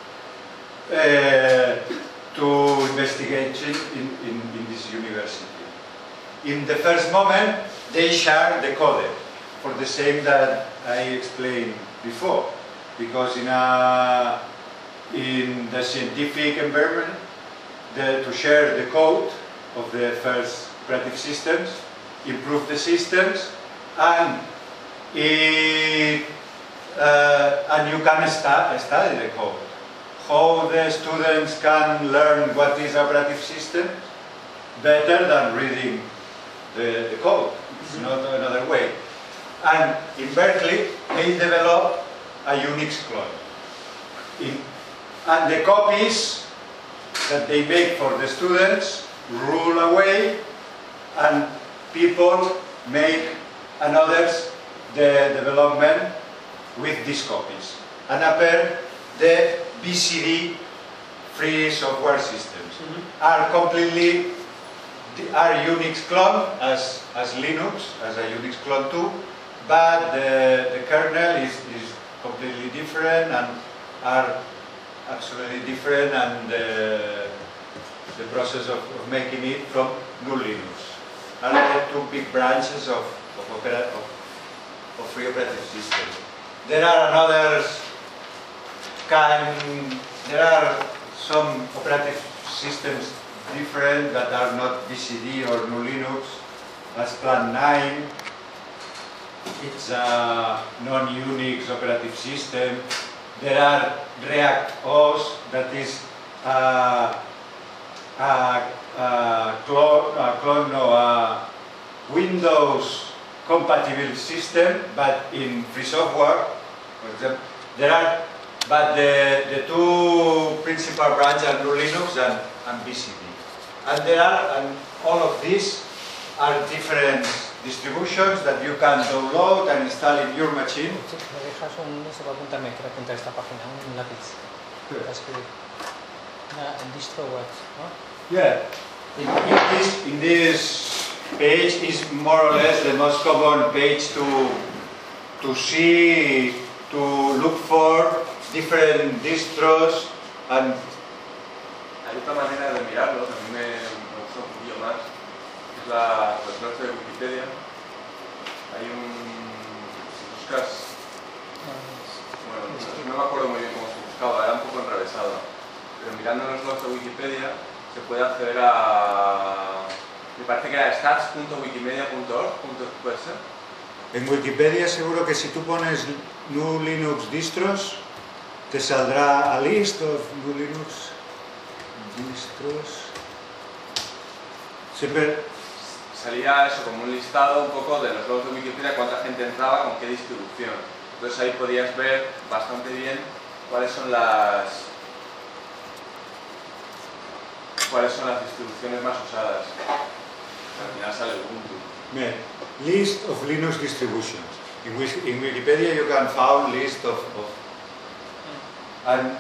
B: uh, to investigation in, in, in this university. In the first moment, they share the code for the same that I explained before. Because in, a, in the scientific environment, the, to share the code of the first operative systems, improve the systems, and, it, uh, and you can start, study the code. How the students can learn what is operative system better than reading the, the code. It's not another way. And in Berkeley, they develop a Unix clone. In, and the copies that they make for the students rule away, and people make and others the development with these copies. And appear the B C D free software systems mm-hmm. are completely are Unix clone as, as Linux, as a Unix clone too, but the, the kernel is, is completely different and are absolutely different, and uh, the process of, of making it from GNU Linux are the two big branches of, of, opera, of, of free operative systems. There are another kind, there are some operative systems different that are not B C D or GNU Linux, as Plan nine. It's a non-Unix operative system. There are React O S, that is a, a, a clone, a clone of a Windows compatible system, but in free software. For example, there are, but the, the two principal branches are GNU Linux and, and B C D. And there are, and all of these are different distributions that you can download and install in your machine.
D: ¿Me dejas un eso para apuntarme? Quiero apuntar esta página, un lápiz. Para escribir. Una, en distro web, ¿no?
B: Yeah. In, in, this, in this page is more or less the most common page to to see, to look for different distros and.
C: Hay otra manera de mirarlo, que a mí me, me gusta un poquillo más, es la, los blogs de Wikipedia. Hay un... si buscas... Bueno, no me acuerdo muy bien cómo se buscaba, era un poco enrevesado. Pero mirando los blogs de Wikipedia se puede acceder a... me parece que era stats punto wikimedia punto org, ¿puede ser?
B: En Wikipedia seguro que si tú pones GNU Linux distros, te saldrá a list of GNU Linux distros. Siempre
C: salía eso como un listado un poco de los blogs de Wikipedia, cuánta gente entraba con qué distribución. Entonces ahí podías ver bastante bien cuáles son las cuáles son las distribuciones más usadas. Al final sale Ubuntu.
B: Yeah. List of Linux distributions. In, in Wikipedia you can find list of, of and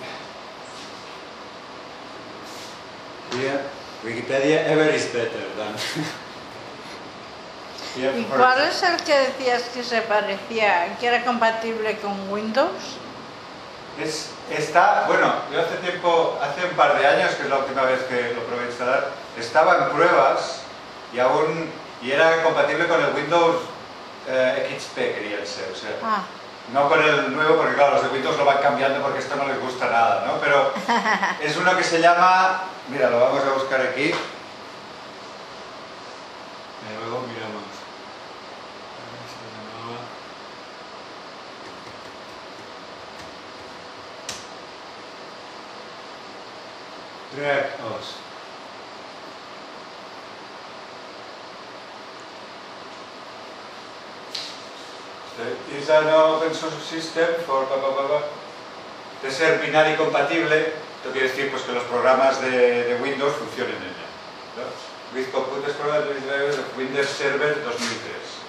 B: yeah, Wikipedia ever is better than. Yeah,
A: ¿Y cuál es el que decías que se parecía, que era compatible con Windows?
B: Es, está, bueno, yo hace tiempo, hace un par de años, que es la última vez que lo probé a instalar, estaba en pruebas y aún, y era compatible con el Windows eh, X P, quería ser, o sea,
A: Ah.
B: no con el nuevo, porque claro, los de Windows lo van cambiando porque esto no les gusta nada, ¿no? Pero es uno que se llama, mira, lo vamos a buscar aquí, y luego miramos. A ver si se llamaba. DragOS. Is an open source system for blah, blah, blah, blah. De ser binario compatible, esto quiere decir pues, que los programas de, de Windows funcionen en ella, ¿no? With computers programmed with drivers of Windows Server dos mil tres.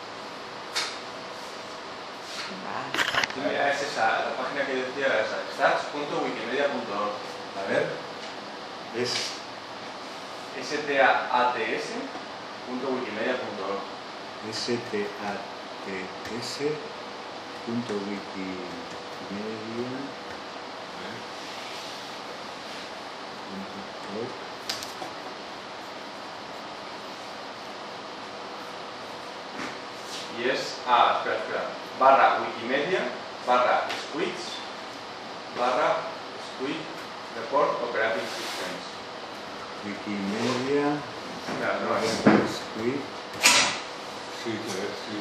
C: Mira, es esa, la página que decía era esa, stats punto wikimedia punto org.
B: A ver, es
C: stats punto wikimedia punto org.
B: stats punto wikimedia punto org.
C: Y es, ah, espera, espera, barra wikimedia, barra squeeze, barra squeeze report operating systems.
B: Wikimedia.
C: Mira, no es.
B: Squid. Sí, claro, sí.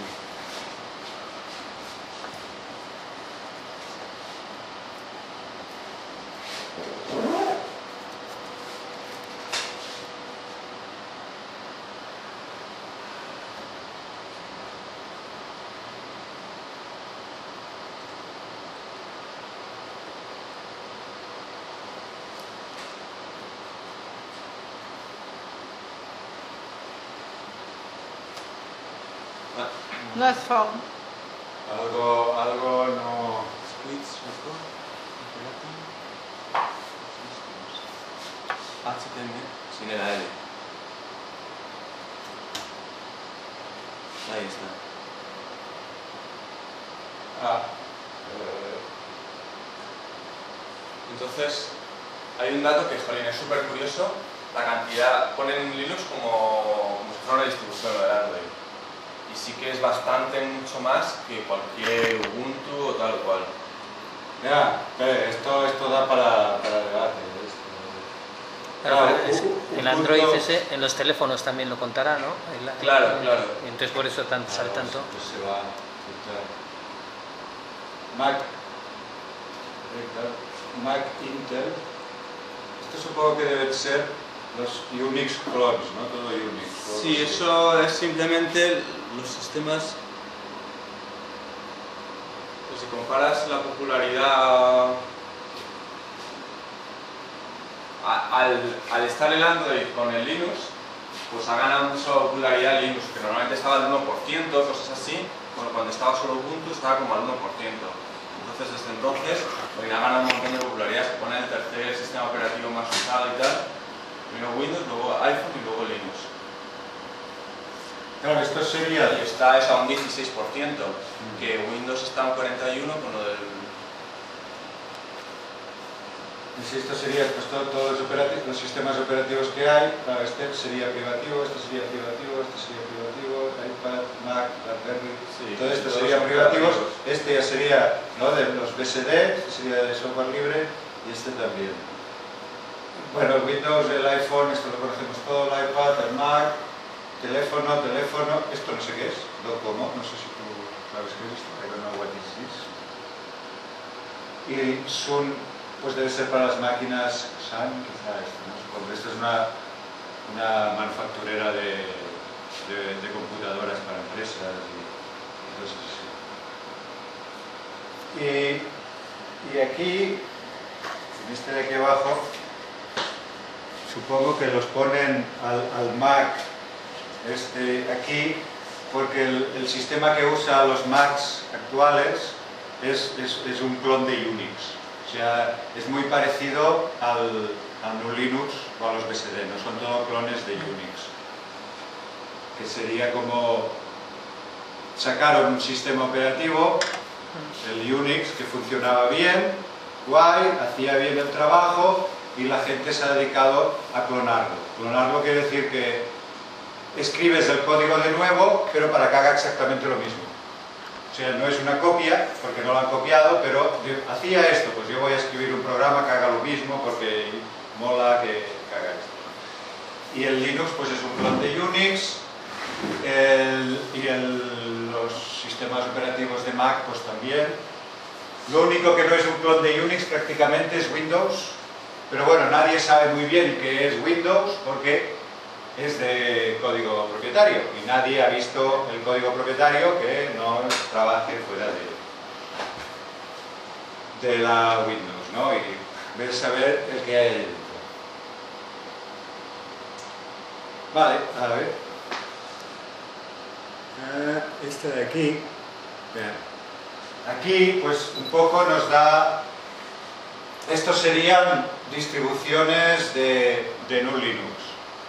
A: No es phone.
B: Algo, algo no.
C: Squeeze report operating systems. H T M L sin el L. Ahí está.
B: Ah.
C: Entonces, hay un dato que, jolín, es súper curioso, la cantidad, ponen Linux como, como si fuera una distribución de Android. Y sí que es bastante, mucho más que cualquier Ubuntu o tal cual.
B: Ya, eh, esto, esto da para, para debate. Esto.
D: Claro,
B: Claro,
D: es-
B: u- u-
D: el Android
B: punto-
D: ese, en los teléfonos también lo contará, ¿no? El-
C: Claro, claro.
D: Entonces por eso tan, sale
B: Claro,
D: tanto.
B: esto se va a filtrar. Mac. Mac Intel. Esto supongo que deben ser los Unix clones, ¿no? Todo Unix. todo
C: Sí,
B: así.
C: eso es simplemente los sistemas. Pues si comparas la popularidad a- al, al estar el Android con el Linux, pues ha ganado mucha popularidad Linux, que normalmente estaba al uno por ciento, cosas así. Bueno, cuando estaba solo Ubuntu estaba como al uno por ciento. Entonces, desde entonces, hoy ha ganado un montón de popularidad, se pone el tercer sistema operativo más usado y tal. Primero Windows, luego iPhone y luego Linux.
B: Claro, esto sería...
C: Y está eso a un dieciséis por ciento, que Windows está a un cuarenta y uno por ciento con lo del...
B: Y si esto sería, pues todo- todos los, operativos, los sistemas operativos que hay, claro, este sería privativo, este sería privativo, este sería privativo, iPad, Mac, BlackBerry,
C: Sí,
B: todo esto
C: todos
B: sería
C: son
B: privativos,
C: privativos.
B: este ya sería, ¿no?, de los B S D, este sería de software libre y este también. Bueno, el Windows, el iPhone, esto lo conocemos todo, el iPad, el Mac, teléfono, teléfono, esto no sé qué es, Docomo, no sé si tú sabes qué es esto, I don't know what is this. Y Sun, pues debe ser para las máquinas Sun, quizá esto, ¿no? Supongo que esto es una, una manufacturera de, de, de computadoras para empresas y cosas así. Y, y aquí, en este de aquí abajo, supongo que los ponen al, al Mac este, aquí, porque el, el sistema que usa los Macs actuales es, es, es un clon de Unix. O sea, es muy parecido al, al G N U Linux o a los B S D, no son todos clones de Unix. Que sería como sacaron un sistema operativo, el Unix, que funcionaba bien, guay, hacía bien el trabajo y la gente se ha dedicado a clonarlo. Clonarlo quiere decir que escribes el código de nuevo, pero para que haga exactamente lo mismo. O sea, no es una copia, porque no lo han copiado, pero hacía esto, pues yo voy a escribir un programa que haga lo mismo, porque mola que, que haga esto. Y el Linux, pues es un clon de Unix, el, y el, los sistemas operativos de Mac, pues también. Lo único que no es un clon de Unix prácticamente es Windows, pero bueno, nadie sabe muy bien qué es Windows, porque es de código propietario y nadie ha visto el código propietario que no trabaje fuera de, de la Windows, ¿no? Y ves a ver el que hay ahí dentro. Vale, a ver. Uh, este de aquí. Vean. Aquí, pues un poco nos da. Estos serían distribuciones de, de G N U Linux.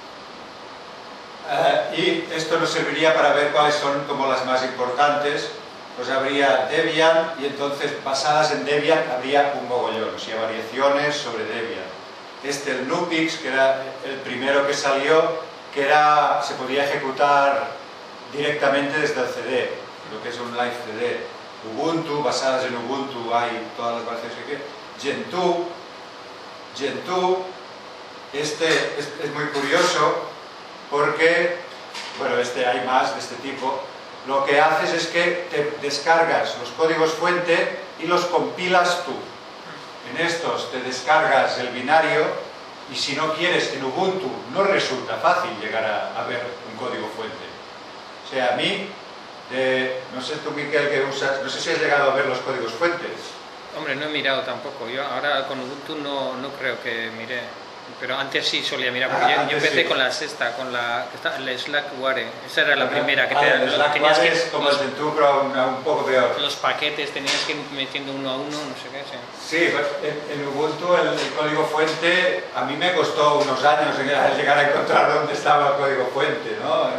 B: Uh, y esto nos serviría para ver cuáles son como las más importantes. Pues habría Debian y entonces basadas en Debian habría un mogollón, o sea, variaciones sobre Debian. Este, el Nupix, que era el primero que salió, que era, se podía ejecutar directamente desde el C D, lo que es un live C D. Ubuntu, basadas en Ubuntu hay todas las variaciones que quieran. Gentoo, Gentoo, este es, es muy curioso, porque, bueno, este hay más de este tipo, lo que haces es que te descargas los códigos fuente y los compilas tú. En estos te descargas el binario y si no quieres, en Ubuntu no resulta fácil llegar a, a ver un código fuente. O sea, a mí, eh, no sé tú, Miquel, que usas, no sé si has llegado a ver los códigos fuentes.
D: Hombre, no he mirado tampoco. Yo ahora con Ubuntu no, no creo que mire. Pero antes sí solía mirar, porque
B: Ah,
D: yo, yo empecé
B: sí.
D: con la sexta, con la, el Slackware. Esa era la
B: Ajá.
D: primera que
B: Ah,
D: te
B: el
D: lo-
B: Slackware
D: tenías que
B: es como
D: los,
B: el Gentoo, pero un, un poco peor.
D: los paquetes tenías que ir metiendo uno a uno, no sé qué. Sí.
B: Sí, pues, en, en Ubuntu el, el código fuente a mí me costó unos años llegar llegar a encontrar dónde estaba el código fuente, ¿no?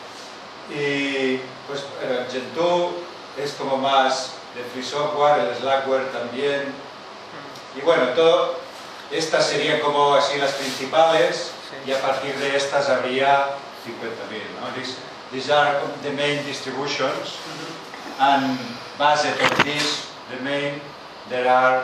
B: Y pues el Gentoo es como más de free software, el Slackware también. Y bueno, todo, estas serían como así las principales,
D: Sí.
B: y a partir de estas habría cincuenta mil, ¿no? These, these are the main distributions, and based on this, the main, there are,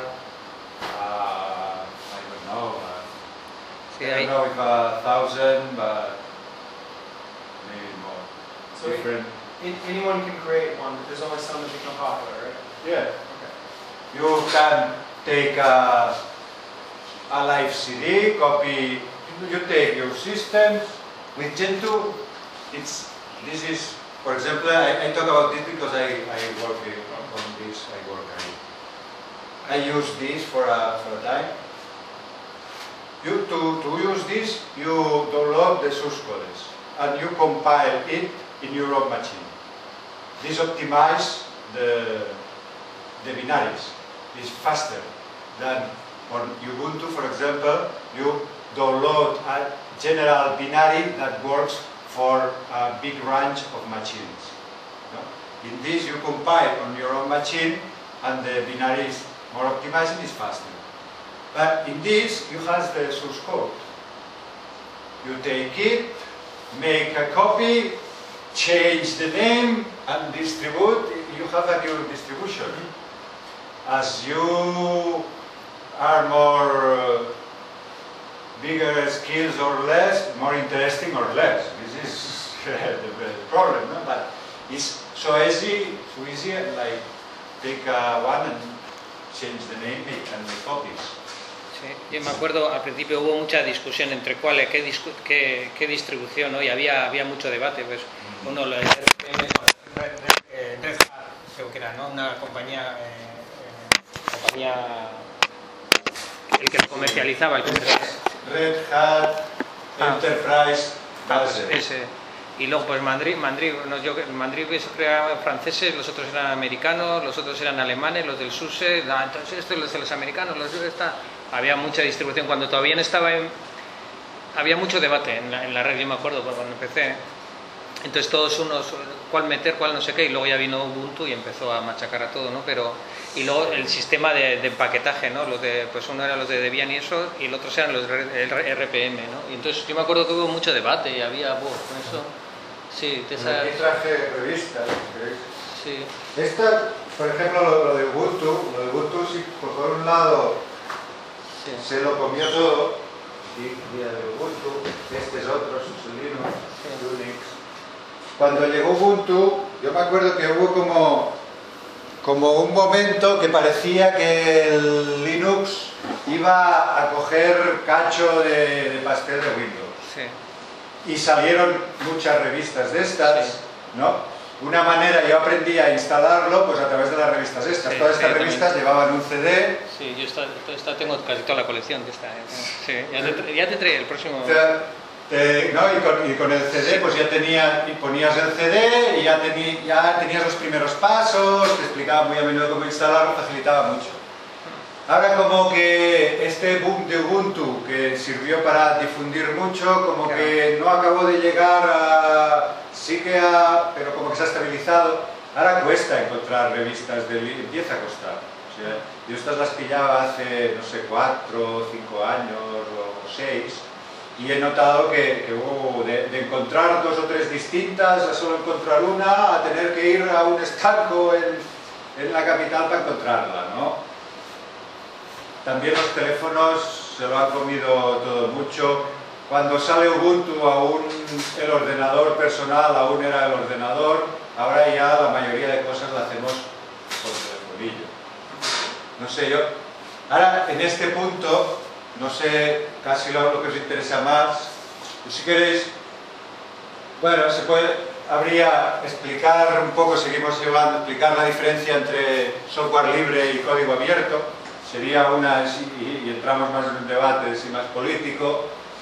B: uh, I don't know, uh,
D: Sí,
B: I
D: hay-
B: don't know if a thousand, but maybe more.
E: So
B: Different.
E: in- anyone can create one, but there's only some that become popular, right?
B: Yeah.
E: Okay.
B: You can take a, a live C D, copy, you take your systems. With Gentoo, it's, this is, for example, I, I talk about this because I, I work with- on this, I work, I, I use this for a, for a time. You, to, to use this, you download the source codes.
F: and you compile it in your own machine. This optimizes the, the binaries. It's faster than on Ubuntu, for example, you download a general binary that works for a big range of machines. No? In this you compile on your own machine and the binary is more optimized and is faster. But in this you have the source code. You take it, make a copy, change the name and distribute. You have a new distribution. As you are more uh, bigger skills or less, more interesting or less. This is the, the problem, no? But it's so easy, so easy, like take uh, one and change the name and make copies.
D: Sí, yo me acuerdo, al principio hubo mucha discusión entre cuál, qué, discu qué, qué distribución, ¿no? Y había, había mucho debate, pues uno lo de R P M, Red Hat, creo que era, ¿no? Una compañía, eh, eh, compañía, el que lo comercializaba, el que
F: Red Hat,
D: ah.
F: Enterprise,
D: ah, pues ese. Y luego pues Mandrive, Mandrive, no, yo, Mandrive eso eran franceses, los otros eran americanos, los otros eran alemanes, los del SUSE, la, entonces esto es de los americanos, los de esta, había mucha distribución, cuando todavía no estaba en, había mucho debate en la, en la red, yo me acuerdo cuando empecé, entonces todos unos, cuál meter, cuál no sé qué, y luego ya vino Ubuntu y empezó a machacar a todo, ¿no? Pero, y luego el sistema de, de empaquetaje, ¿no? Los de, pues uno era los de Debian y eso, y el otro eran los de R P M, ¿no? Y entonces yo me acuerdo que hubo mucho debate y había, wow, con eso. Sí, te sabes.
F: Aquí traje revistas, ¿creéis?
D: Sí.
F: Esta, por ejemplo, lo, lo de Ubuntu, lo de Ubuntu, sí, por un lado, sí, se lo comió todo, y día de Ubuntu, este es otro, Linux, sí, Unix. Cuando llegó Ubuntu, yo me acuerdo que hubo como, como un momento que parecía que el Linux iba a coger cacho de, de pastel de Windows.
D: Sí.
F: Y salieron muchas revistas de estas, sí, ¿no? Una manera, yo aprendí a instalarlo pues a través de las revistas estas. Sí, todas estas sí, revistas también llevaban un C D.
D: Sí, yo esta, esta tengo casi toda la colección de esta. ¿eh? Sí, ya te, ya te trae el próximo.
F: Te, te, no, y, con, y con el C D pues ya tenía, y ponías el C D y ya, tení, ya tenías los primeros pasos, te explicaba muy a menudo cómo instalarlo, facilitaba mucho. Ahora como que este boom de Ubuntu que sirvió para difundir mucho, como que no acabó de llegar a... sí que ha... pero como que se ha estabilizado. Ahora cuesta encontrar revistas de Linux, empieza a costar. O sea, yo estas las pillaba hace, no sé, cuatro, cinco años o seis, y he notado que, que uh, de, de encontrar dos o tres distintas a solo encontrar una, a tener que ir a un estanco en, en la capital para encontrarla, ¿no? También los teléfonos se lo han comido todo mucho. Cuando sale Ubuntu, aún el ordenador personal aún era el ordenador. Ahora ya la mayoría de cosas la hacemos con telefonillo. No sé, yo... Ahora, en este punto, no sé casi lo, lo que os interesa más. Si queréis... Bueno, se puede... Habría explicar un poco, seguimos llevando, explicar la diferencia entre software libre y código abierto. Sería una, y, y entramos más en un debate si más político,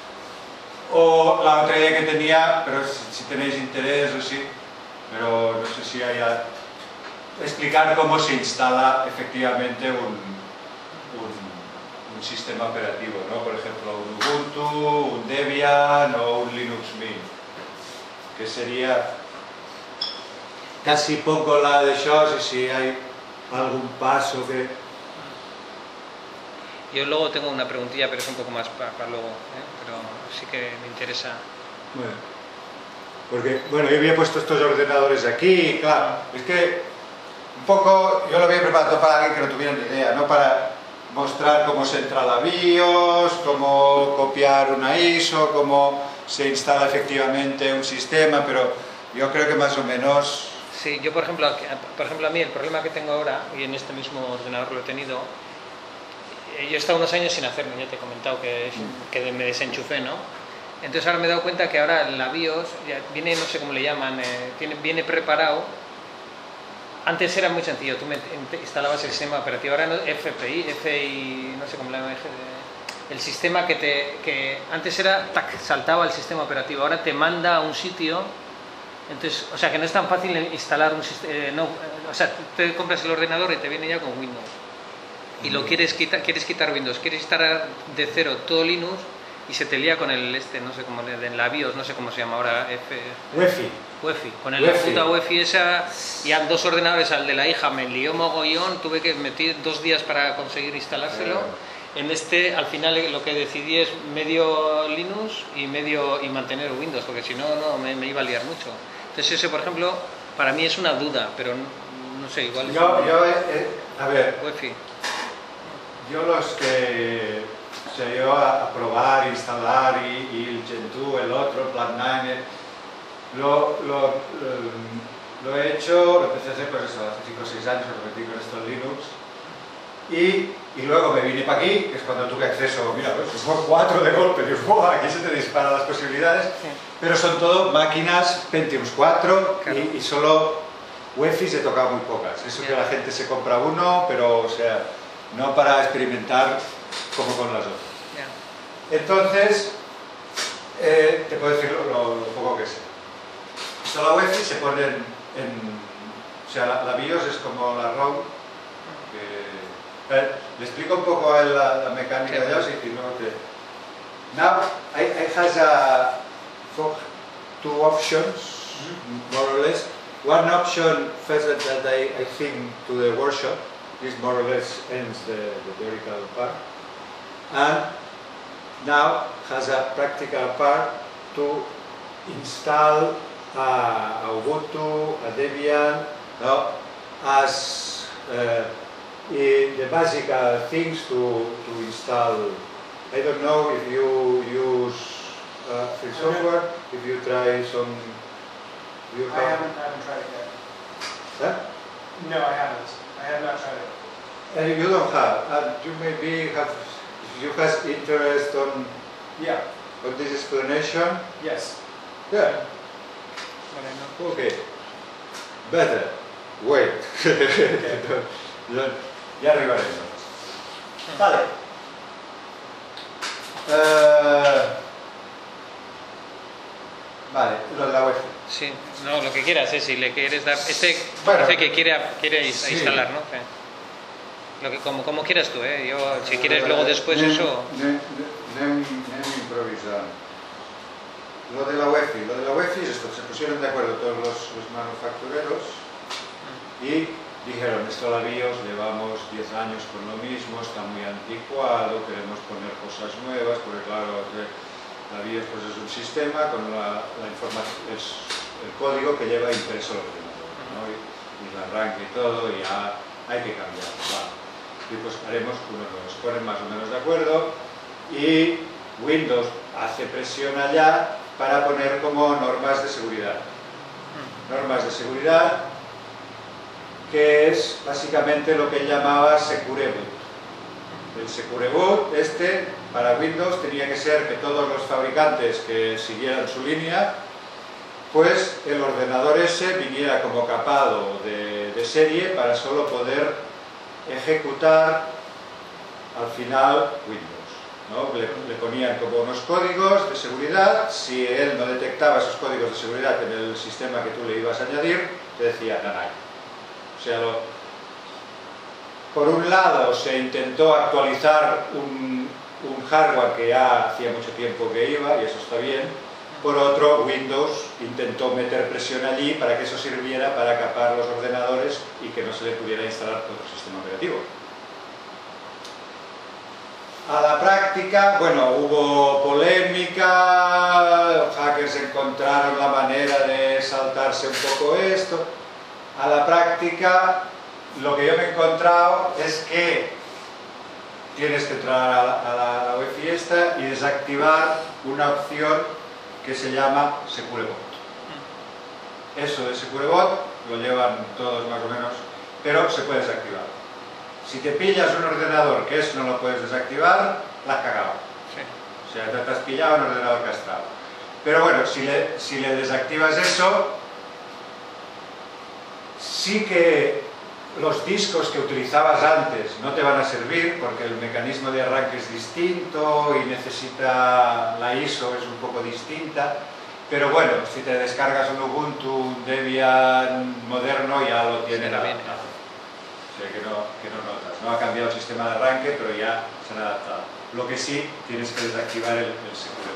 F: o la otra idea que tenía, pero si, si tenéis interés o sí, pero no sé si haya, explicar cómo se instala efectivamente un, un, un sistema operativo, ¿no? Por ejemplo, un Ubuntu, un Debian o un Linux Mint, que sería casi poco la de shows y si hay algún paso que...
D: Yo luego tengo una preguntilla, pero es un poco más para, para luego, ¿eh? Pero sí que me interesa.
F: Bueno, porque, bueno, yo había puesto estos ordenadores aquí, claro, es que un poco, yo lo había preparado para alguien que no tuviera ni idea, ¿no? Para mostrar cómo se entra la BIOS, cómo copiar una I S O, cómo se instala efectivamente un sistema, pero yo creo que más o menos...
D: Sí, yo por ejemplo, por ejemplo a mí el problema que tengo ahora, y en este mismo ordenador lo he tenido, yo he estado unos años sin hacerlo, ya te he comentado que, que me desenchufé, ¿no? Entonces ahora me he dado cuenta que ahora la BIOS ya viene, no sé cómo le llaman, eh, tiene, viene preparado. Antes era muy sencillo, tú me, instalabas el sistema operativo, ahora no, F P I, F I, no sé cómo le llaman, el sistema que te... que antes era, tac, saltaba el sistema operativo, ahora te manda a un sitio, entonces, o sea que no es tan fácil instalar un sistema, eh, no, o sea, te compras el ordenador y te viene ya con Windows. Y lo quieres quitar, quieres quitar Windows, quieres instalar de cero todo Linux y se te lía con el este, no sé cómo, en la BIOS, no sé cómo se llama ahora, F...
F: UEFI.
D: UEFI, con el
F: UEFI.
D: puta UEFI esa, y a dos ordenadores, al de la hija me lió mogollón, tuve que meter dos días para conseguir instalárselo. En este, al final lo que decidí es medio Linux y medio y mantener Windows, porque si no, no me, me iba a liar mucho. Entonces ese, por ejemplo, para mí es una duda, pero no, no sé, igual...
F: Yo,
D: es
F: yo eh, eh, a ver,
D: UEFI.
F: yo los que o sea, yo a, a probar, instalar y, y el Gentoo, el otro, Plat nueve, eh, lo, lo, lo, lo he hecho, lo empecé a hacer pues eso, hace cinco o seis años, lo metí con esto en Linux. Y, y luego me vine para aquí, que es cuando tuve acceso, mira, pues son cuatro de golpe, digo, ¡buah! Aquí se te disparan las posibilidades,
D: Sí.
F: pero son todo máquinas Pentium cuatro
D: Claro.
F: y, y solo UEFIs he tocado muy pocas. Eso que
D: Ya.
F: la gente se compra uno, pero o sea, no para experimentar como con las otras.
D: Ya.
F: Entonces, eh, te puedo decir lo, lo, lo poco que sé. Solo la UEFI se pone en, en- o sea, la, la BIOS es como la ROM. Que, eh, le explico un poco a la, la mecánica de ellos y luego te... Now, I, I has a, two options, more or less. One option, first that, that I, I think to the workshop, this more or less ends the, the theoretical part. And now has a practical part to install a, a Ubuntu, a Debian, no, as uh, in the basic uh, things to, to install. I don't know if you use uh, free software, if you try some. You
E: I haven't, I haven't tried it yet.
F: Huh?
E: No, I haven't. I have not tried it.
F: Uh, you don't have, and you maybe have, if you have interest on,
E: Yeah,
F: on this explanation.
E: yes.
F: Yeah.
D: Vale, no.
F: Okay. Better. Wait. ya, ya arribaremos. Vale. Eh, vale, lo de la UEFI.
D: Sí, no, lo que quieras, es si le quieres dar... Este
F: Bueno,
D: parece que quiere, quiere
F: sí.
D: instalar, ¿no? Sí. Lo que, como, como quieras tú, ¿eh? Yo, si quieres luego después
F: Anem-
D: eso...
F: anem- anem- anem improvisant. Lo de la UEFI. Lo de la UEFI es esto, se pusieron de acuerdo todos los, los manufactureros y dijeron, esto la BIOS, llevamos diez años con lo mismo, está muy anticuado, queremos poner cosas nuevas, porque claro, la BIOS pues es un sistema con la, la información, es el código que lleva impreso el ordenador, ¿no? y, y el arranque y todo, y ya hay que cambiarlo. Vale. Y pues haremos unos nuevos, se ponen más o menos de acuerdo, y Windows hace presión allá para poner como normas de seguridad. Normas de seguridad, que es básicamente lo que él llamaba Secure Boot. El Secure Boot, este, para Windows tenía que ser que todos los fabricantes que siguieran su línea, pues el ordenador ese viniera como capado de, de serie para solo poder ejecutar al final Windows, ¿no? Le, le ponían como unos códigos de seguridad, si él no detectaba esos códigos de seguridad en el sistema que tú le ibas a añadir, te decía nanay. O sea, lo, por un lado se intentó actualizar un, un hardware que ya hacía mucho tiempo que iba, y eso está bien. Por otro, Windows intentó meter presión allí para que eso sirviera para capar los ordenadores y que no se le pudiera instalar otro sistema operativo. A la práctica, bueno, hubo polémica, los hackers encontraron la manera de saltarse un poco esto. A la práctica, lo que yo me he encontrado es que tienes que entrar a la, a la, a la UEFI esta y desactivar una opción que se llama Secure Boot. Eso de Secure Boot lo llevan todos más o menos, pero se puede desactivar. Si te pillas un ordenador que eso no lo puedes desactivar, la has cagado.
D: Sí.
F: O sea, te has pillado un ordenador castrado. Pero bueno, si le, si le desactivas eso, sí que los discos que utilizabas antes no te van a servir porque el mecanismo de arranque es distinto y necesita, la I S O es un poco distinta, pero bueno, si te descargas un Ubuntu, un Debian moderno, ya lo tiene la,
D: bien,
F: la, o sea que no, que no notas, no ha cambiado el sistema de arranque, pero ya se han adaptado. Lo que sí, tienes que desactivar el, el seguro.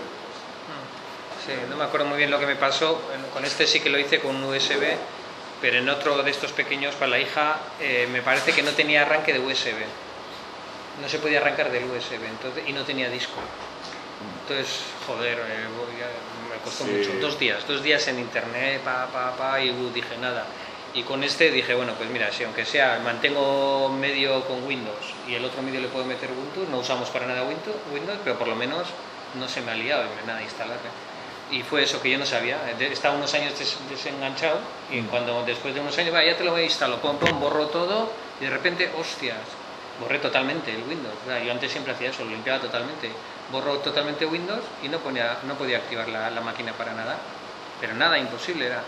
D: Sí, no me acuerdo muy bien lo que me pasó, con este sí que lo hice con un U S B, pero en otro de estos pequeños para la hija eh, me parece que no tenía arranque de U S B, no se podía arrancar del U S B entonces, y no tenía disco. Entonces, joder, eh, voy a, me costó sí. mucho, dos días, dos días en internet, pa, pa, pa, y uh, dije nada. Y con este dije, bueno, pues mira, si aunque sea, mantengo medio con Windows y el otro medio le puedo meter Ubuntu, no usamos para nada Windows, pero por lo menos no se me ha liado en nada instalarle. Y fue eso que yo no sabía, estaba unos años des, desenganchado y cuando después de unos años, va, ya te lo voy a instalar, pum, pum, borro todo y de repente, hostias, borré totalmente el Windows. Yo antes siempre hacía eso, lo limpiaba totalmente, borró totalmente Windows y no, ponía, no podía activar la, la máquina para nada, pero nada, imposible era.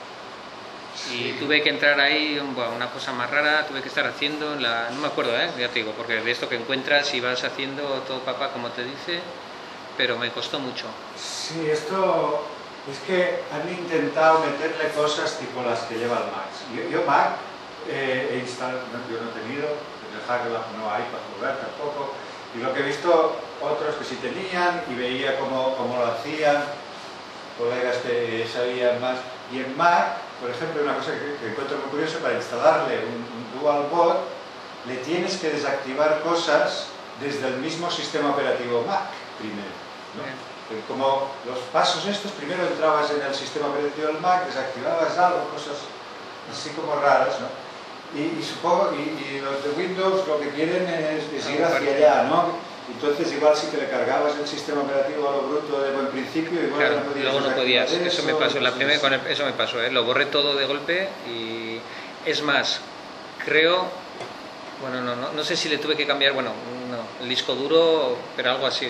D: Y sí. tuve que entrar ahí, bueno, una cosa más rara, tuve que estar haciendo, la, no me acuerdo, ¿eh? Ya te digo, porque de esto que encuentras y vas haciendo todo papá como te dice, pero me costó mucho.
F: Sí, esto es que han intentado meterle cosas tipo las que lleva el Mac. Yo, yo Mac eh, he instalado, yo no he tenido, en el HackLab no hay para jugar tampoco, y lo que he visto otros que sí tenían y veía cómo, cómo lo hacían, colegas que sabían más, y en Mac, por ejemplo, una cosa que, que encuentro muy curiosa, para instalarle un, un DualBoot le tienes que desactivar cosas desde el mismo sistema operativo Mac primero, ¿no? Como los pasos estos, primero entrabas en el sistema operativo del Mac, desactivabas algo, cosas así como raras, ¿no? Y, y supongo, y, y los de Windows lo que quieren es, es ir hacia allá, ¿no? Entonces igual si te le cargabas el sistema operativo a lo bruto de buen principio, igual
D: claro,
F: no podías
D: luego no podías, eso, eso me pasó, la primera, con el, eso me pasó, ¿eh? Lo borré todo de golpe y es más, creo, bueno, no, no, no sé si le tuve que cambiar, bueno, no, el disco duro, pero algo así.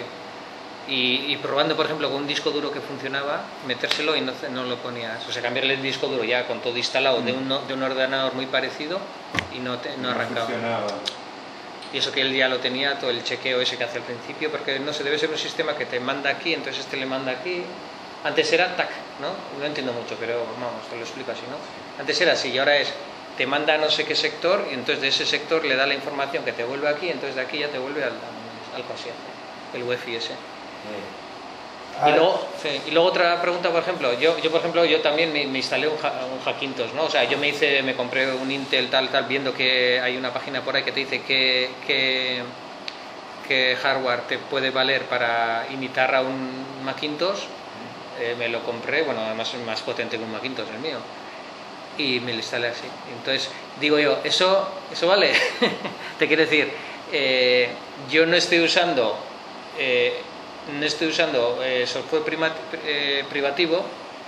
D: Y, y probando, por ejemplo, con un disco duro que funcionaba, metérselo y no, no lo ponías. O sea, cambiarle el disco duro ya con todo instalado mm. de, un, de un ordenador muy parecido y no, te, no, no arrancaba. Funcionaba. Y eso que él ya lo tenía, todo el chequeo ese que hace al principio, porque no se debe ser un sistema que te manda aquí, entonces este le manda aquí. Antes era tac, ¿no? No entiendo mucho, pero vamos, te lo explico así, ¿no? Antes era así y ahora es, te manda a no sé qué sector y entonces de ese sector le da la información que te vuelve aquí, entonces de aquí ya te vuelve al, algo así, el Wi-Fi ese. Y luego, sí, y luego otra pregunta, por ejemplo, yo, yo por ejemplo, yo también me, me instalé un, un Hackintosh, ¿no? O sea, yo me hice, me compré un Intel tal, tal, viendo que hay una página por ahí que te dice que, que, que hardware te puede valer para imitar a un Macintosh, eh, me lo compré, bueno, además es más potente que un Macintosh el mío, y me lo instalé así. Entonces, digo yo, ¿eso, eso vale? Te quiero decir, eh, yo no estoy usando... Eh, no estoy usando eh, software prima, eh, privativo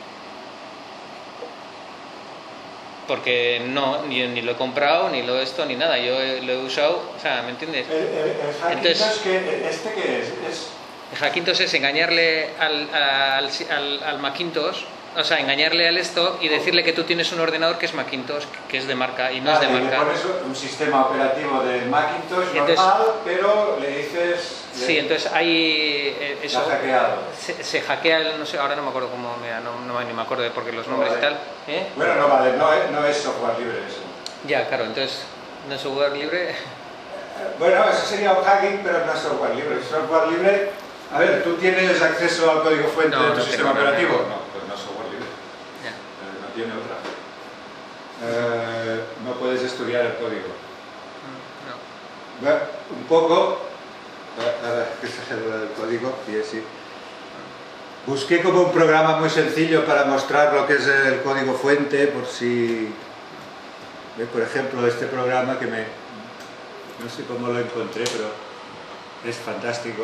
D: porque no, ni, ni lo he comprado, ni lo esto, ni nada, yo lo he usado, o sea, ¿me entiendes?
F: El, el, el Hackintosh, que, ¿este qué es? es?
D: El Hackintosh es engañarle al, al, al, al Macintosh, o sea, engañarle al esto y decirle que tú tienes un ordenador que es Macintosh, que es de marca y no ah, es de marca.
F: Por eso un sistema operativo de Macintosh entonces, normal, pero le dices... Le,
D: sí, entonces hay... Eh, eso,
F: está hackeado.
D: Se, se hackea, el, no sé, ahora no me acuerdo cómo, mira, no, no, ni me acuerdo de porque los
F: no
D: nombres
F: vale.
D: y tal. ¿Eh?
F: Bueno, no vale, no es, no es software libre eso.
D: Ya, claro, entonces, no es software libre...
F: Bueno, eso sería un hacking, pero no es software libre. Software libre... A ver, ¿tú tienes acceso al código fuente
D: no,
F: de tu
D: no
F: sistema
D: tengo,
F: operativo?
D: No,
F: no, pues no es software libre. Yeah. Eh, no tiene otra. Eh, no puedes estudiar el código.
D: No.
F: Bueno, un poco, ahora que se lo del código, y así. Busqué como un programa muy sencillo para mostrar lo que es el código fuente, por si... Por ejemplo, este programa que me... No sé cómo lo encontré, pero... Es fantástico.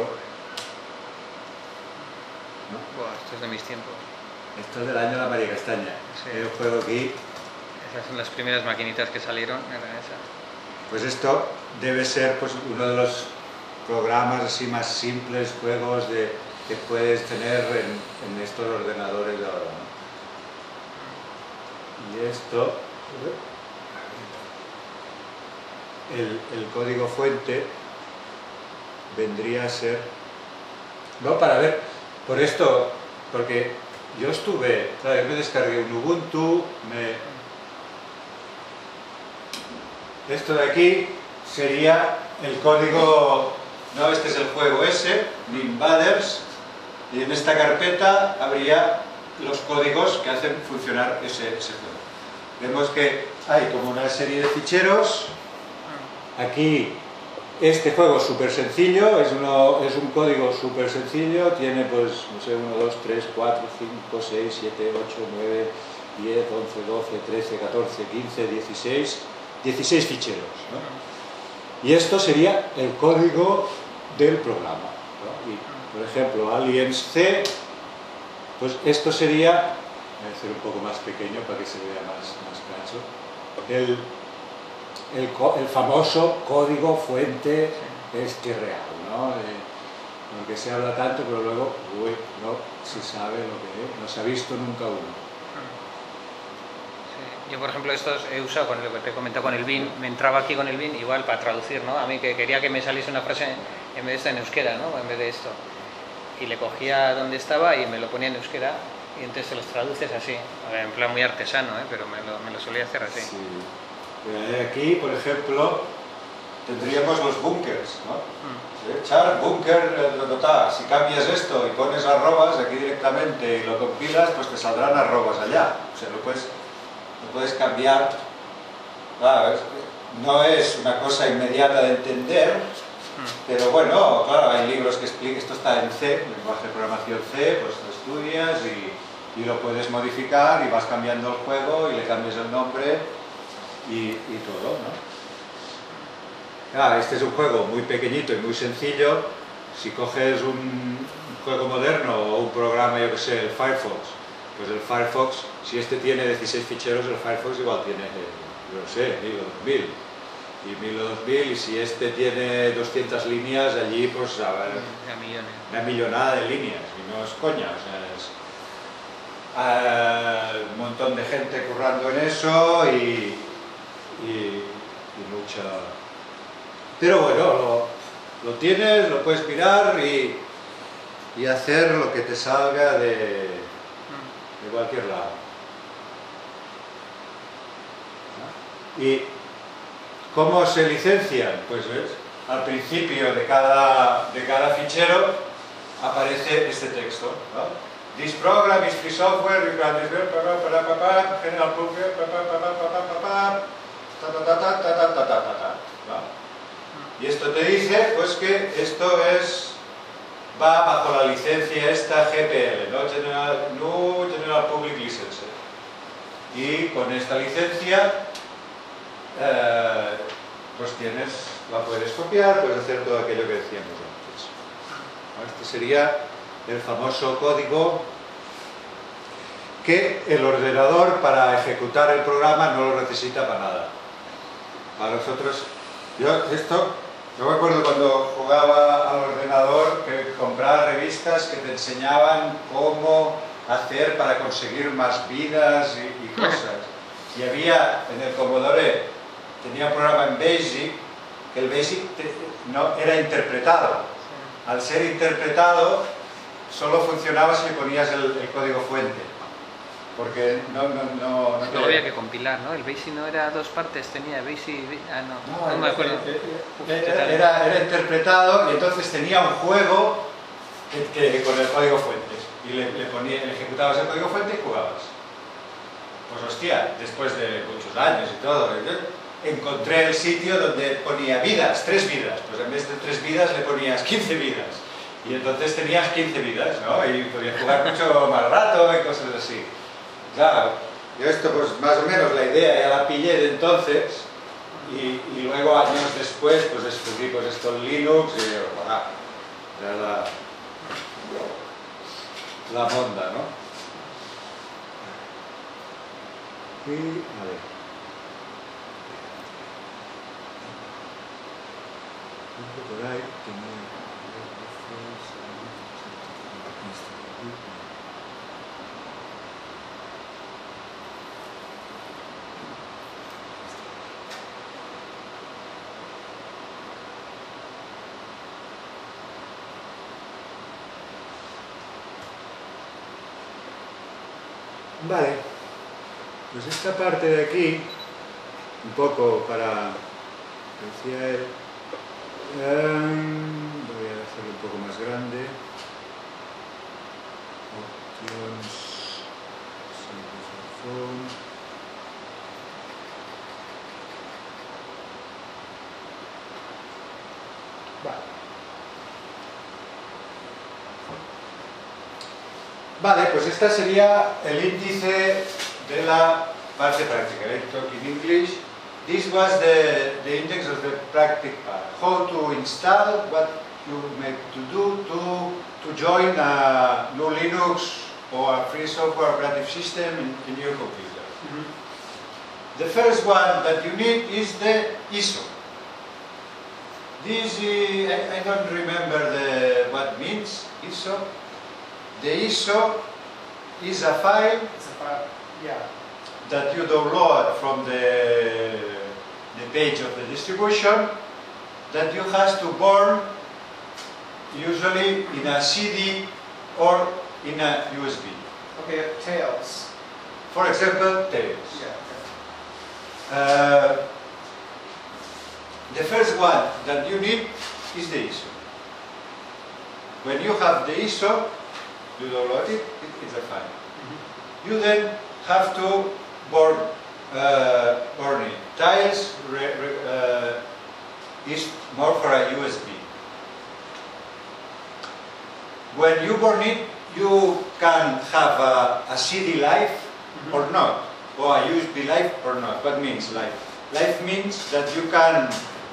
F: ¿No?
D: Buah, esto es de mis tiempos.
F: Esto es del año de la María Castaña.
D: Sí.
F: Yo juego aquí.
D: Esas son las primeras maquinitas que salieron, eran esas.
F: Pues esto debe ser pues, uno de los programas así más simples, juegos de, que puedes tener en, en estos ordenadores de ahora, ¿no? Y esto... el, el código fuente vendría a ser, no, para ver, por esto, porque yo estuve, claro, yo me descargué un Ubuntu, me, esto de aquí sería el código, no, este es el juego ese, Invaders, y en esta carpeta habría los códigos que hacen funcionar ese, ese juego. Vemos que hay como una serie de ficheros. Aquí este juego es súper sencillo, es, uno, es un código súper sencillo, tiene pues, no sé, uno, dos, tres, cuatro, cinco, seis, siete, ocho, nueve, diez, once, doce, trece, catorce, quince, dieciséis, dieciséis ficheros, ¿no? Y esto sería el código del programa, ¿no? Y, por ejemplo, Aliens C, pues esto sería, voy a hacer un poco más pequeño para que se vea más, más cacho, el, el, el famoso código fuente este real, ¿no? Eh, porque se habla tanto, pero luego, uy, no se sabe lo que es, no se ha visto nunca uno.
D: Sí. Yo, por ejemplo, estos he usado con lo que te he comentado con el bin, me entraba aquí con el bin igual para traducir, ¿no? A mí que quería que me saliese una frase en vez de esta en euskera, ¿no? En vez de esto. Y le cogía donde estaba y me lo ponía en euskera y entonces se los traduces así, en plan muy artesano, ¿eh? Pero me lo, me lo solía hacer así.
F: Sí. Aquí, por ejemplo, tendríamos los bunkers, ¿no?
D: Mm.
F: Char, bunker, eh, si cambias esto y pones arrobas aquí directamente y lo compilas, pues te saldrán arrobas allá. O sea, lo puedes, lo puedes cambiar. Claro, es, no es una cosa inmediata de entender, pero bueno, claro, hay libros que explican, esto está en C, lenguaje de programación C, pues lo estudias y, y lo puedes modificar y vas cambiando el juego y le cambias el nombre y, y todo, ¿no? Claro, este es un juego muy pequeñito y muy sencillo. Si coges un juego moderno o un programa, yo que sé, el Firefox, pues el Firefox, si este tiene dieciséis ficheros, el Firefox igual tiene, yo no sé, mil o dos mil. Y mil o dos mil, y si este tiene doscientas líneas, allí pues a ver, una millonada de líneas, y no es coña, o sea, es uh, un montón de gente currando en eso y, y, y mucha... Pero bueno, lo, lo tienes, lo puedes mirar y, y hacer lo que te salga de, de cualquier lado. ¿No? Y ¿cómo se licencian? Pues ves, al principio de cada, de cada fichero aparece este texto, ¿no? This program is free software, you can use it, general purpose, y esto te dice pues que esto es va bajo la licencia esta G P L, ¿no? General, no General Public License, y con esta licencia Eh, pues tienes, la puedes copiar, puedes hacer todo aquello que decíamos antes. Este sería el famoso código que el ordenador para ejecutar el programa no lo necesita para nada. Para nosotros, yo esto, yo me acuerdo cuando jugaba al ordenador que compraba revistas que te enseñaban cómo hacer para conseguir más vidas y, y cosas. Y había en el Commodore, tenía un programa en BASIC, que el BASIC te, no, era interpretado. Al ser interpretado, solo funcionaba si le ponías el, el código fuente. Porque no... no, no, no
D: Luego había que compilar, ¿no? El BASIC no era dos partes, tenía BASIC... Ah, no, no, no me acuerdo.
F: Era, era, era interpretado y entonces tenía un juego que, que, con el código fuente. Y le, le, ponía, le ejecutabas el código fuente y jugabas. Pues hostia, después de muchos años y todo, encontré el sitio donde ponía vidas, tres vidas. Pues en vez de tres vidas le ponías quince vidas. Y entonces tenías quince vidas, ¿no? Y podías jugar mucho más rato y cosas así. Claro, yo esto pues más o menos la idea ya la pillé de entonces y, y luego años después pues descubrí pues esto en Linux y bueno, era la, la monda, ¿no? Y, a ver. Por ahí tenía... Vale, pues esta parte de aquí, un poco para, decía él, um, voy a hacerlo un poco más grande. Options, phone. Vale. Vale, pues esta sería el índice de la parte práctica. Let's talk in English. This was the, the index of the practice part. How to install, what you need to do to, to join a G N U Linux or a free software operative system in, in your computer.
E: Mm-hmm.
F: The first one that you need is the I S O. This is, I, I don't remember the, what means I S O. The I S O is a file,
E: It's a file, yeah.
F: that you download from the, the page of the distribution that you have to burn usually in a C D or in a U S B.
E: Okay, Tails.
F: For example, Tails.
E: Yeah.
F: Uh, the first one that you need is the I S O. When you have the I S O, you download it, it it's a file.
E: Mm-hmm.
F: You then have to burn, uh, burn it. Tiles re, re, uh, is more for a U S B. When you burn it, you can have a, a C D live
E: Mm-hmm.
F: or not, or a U S B live or not. What means live? Live means that you can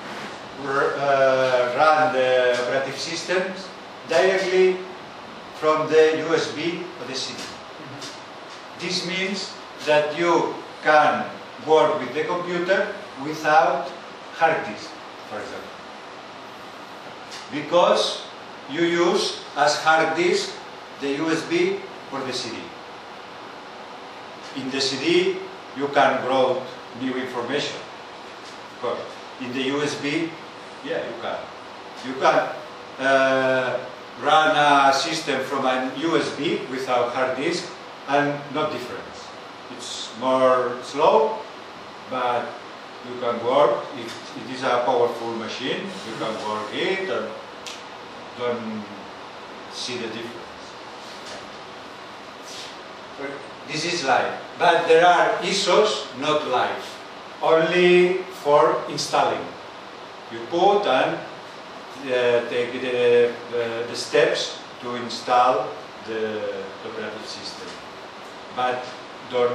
F: uh, run the operative systems directly from the U S B or the C D.
E: Mm-hmm.
F: This means that you can work with the computer without hard disk, for example. Because you use as hard disk the U S B or the C D. In the C D you can write new information, of course. In the U S B, yeah, you can. You can uh, run a system from a U S B without hard disk and not different. It's more slow, but you can work. If it is a powerful machine, you can work it and don't see the difference. This is live, but there are I S Os not live, only for installing. You put and uh, take the, the, the steps to install the, the operative system, but don't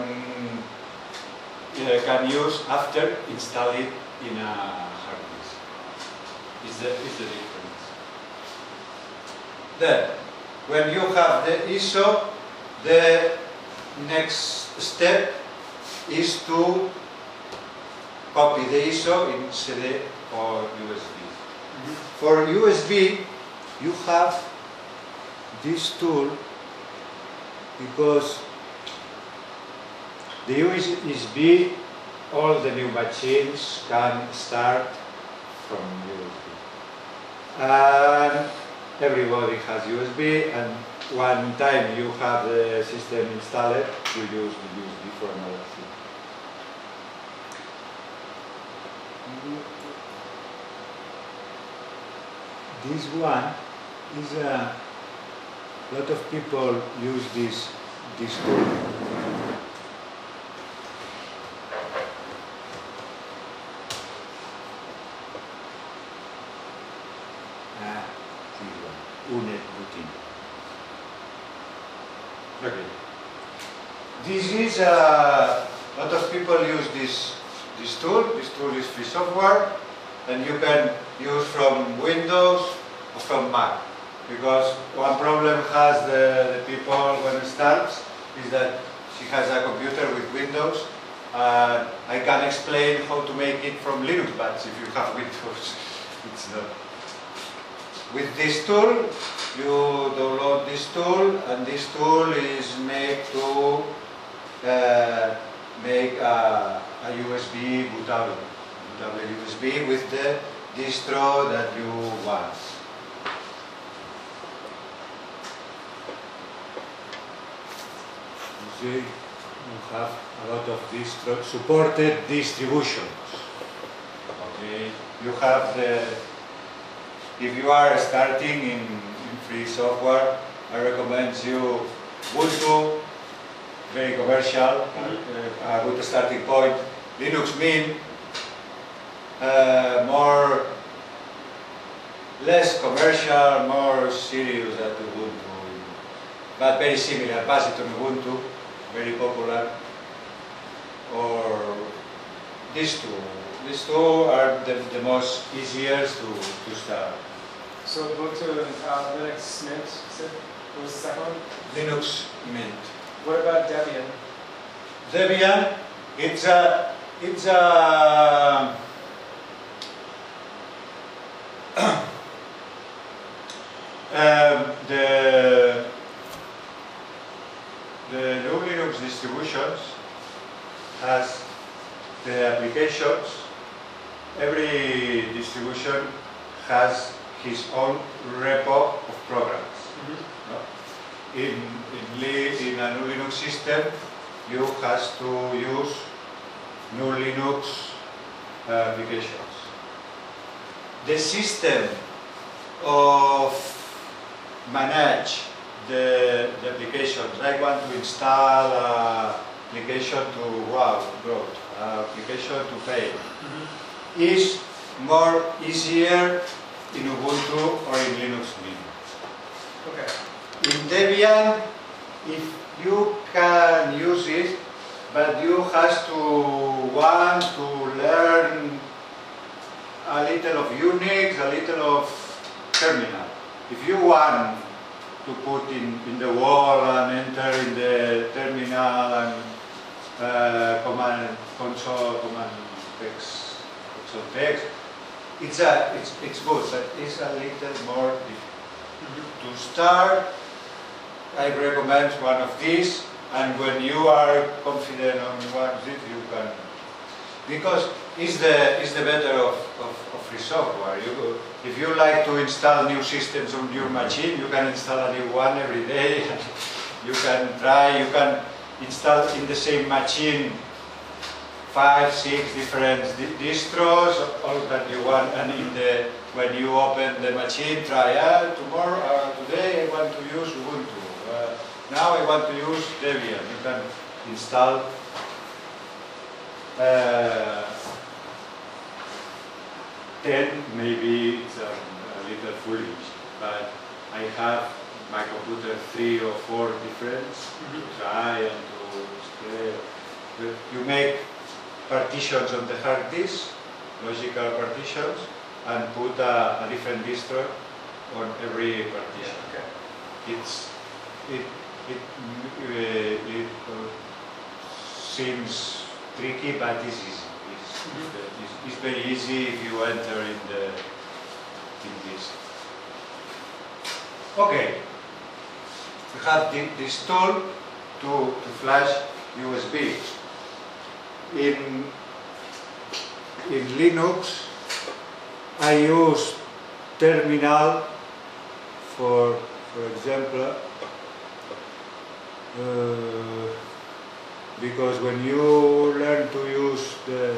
F: uh, can use after install it in a hard disk. Is the is the difference. Then, when you have the I S O, the next step is to copy the I S O in C D or U S B.
E: Mm-hmm.
F: For U S B, you have this tool because the U S B, all the new machines can start from U S B. And everybody has U S B, and one time you have the system installed, you use the U S B for another thing. This one is a lot of people use this this tool. Ah, this one, U N E T routine. Okay. This is a uh, lot of people use this this tool. This tool is free software, and you can use from Windows or from Mac. Because one problem has the, the people when it starts is that she has a computer with Windows. Uh, I can explain how to make it from Linux, but if you have Windows, it's not. With this tool, you download this tool, and this tool is made to uh, make a, a U S B bootable, bootable U S B with the distro that you want. You see? you have a lot of distro supported distributions. Okay, you have the, if you are starting in, in free software, I recommend you Ubuntu, very commercial, uh, a good starting point. Linux Mint, uh, more, less commercial, more serious than Ubuntu, but very similar. Based on Ubuntu, very popular. Or these two. These two are the, the most easiest to, to start.
E: So Ubuntu and uh, Linux Mint, what was the second one?
F: Linux Mint.
E: What about Debian?
F: Debian, it's a, it's a, um, the, the new Linux distributions has the applications. Every distribution has his own repo of programs. Mm-hmm. No? In, in, in a new Linux system, you have to use new Linux uh, applications. The system of manage the, the applications, I want to install an application to wow, growth, an application to pay, mm-hmm. is more easier in Ubuntu or in Linux Mint.
E: Okay.
F: In Debian, if you can use it, but you have to want to learn a little of Unix, a little of terminal. If you want to put in, in the wall and enter in the terminal and uh, command console, command text, console text, it's a it's it's good, but it's a little more difficult. To start, I recommend one of these, and when you are confident on one of these, you can, because it's the it's the better of, of, of free software. You, if you like to install new systems on your machine, you can install a new one every day. You can try, you can install in the same machine five, six different di distros, all that you want, and in the when you open the machine, try, ah, tomorrow, uh, today I want to use Ubuntu. Uh, now I want to use Debian. You can install uh, ten, maybe it's a, a little foolish, but I have my computer three or four different mm-hmm. to try and to spread. You make partitions on the hard disk, logical partitions, and put a, a different distro on every partition.
E: Yeah, okay.
F: It's it it uh, it uh, seems tricky, but it's easy. It's, mm-hmm. it's, it's very easy if you enter in the in this. Okay, we have the, this tool to to flash U S B. In in Linux, I use terminal for for example. Uh, because when you learn to use the,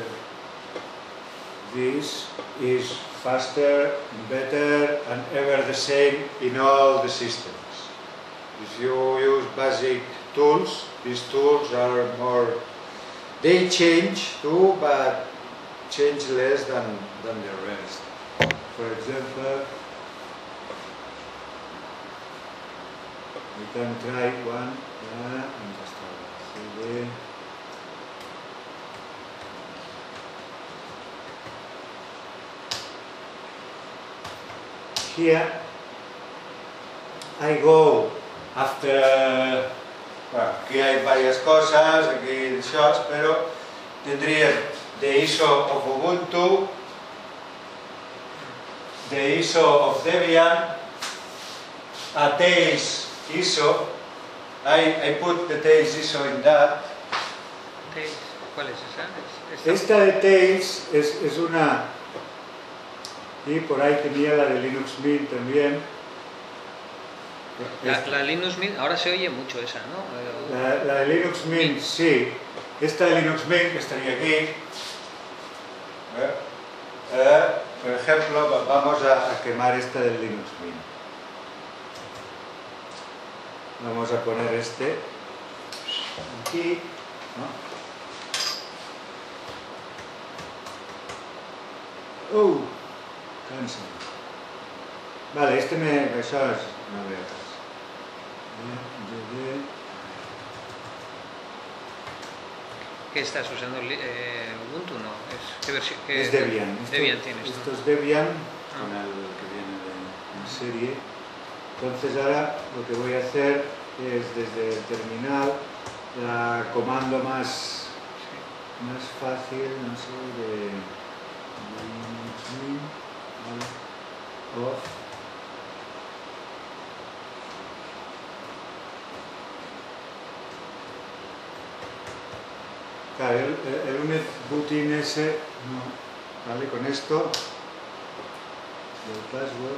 F: this is faster, better, and ever the same in all the systems. If you use basic tools, these tools are more, they change too, but change less than, than the rest. For example, we can try one, yeah, and just see. Here I go after, bueno, aquí hay varias cosas, aquí shots, pero tendría the I S O of Ubuntu, the I S O of Debian, a Tails I S O. I, I put the Tails I S O in that.
D: Tails, ¿cuál es esa? ¿Esta?
F: Esta de Tails es, es una, y por ahí tenía la de Linux Mint también.
D: La, la Linux Mint, ahora se oye mucho esa, ¿no?
F: La, la de Linux Mint, sí. Esta de Linux Mint, que estaría aquí. ¿Eh? Eh, por ejemplo, vamos a, a quemar esta del Linux Mint. Vamos a poner este aquí, ¿no? Oh, cancel. Vale, este me... Això és... No ve res.
D: ¿Qué estás usando? Eh, Ubuntu, ¿no? Es, ¿qué versión? Qué,
F: Es Debian.
D: Debian
F: esto,
D: tienes,
F: esto
D: ¿no?
F: es Debian,
D: Ah.
F: con el que viene de, en serie. Entonces ahora lo que voy a hacer es desde el terminal la comando más, más fácil, no sé, de Linux Mint, ¿vale? Off. Claro, el, el unit booting ese, no, ¿vale? Con esto, el password.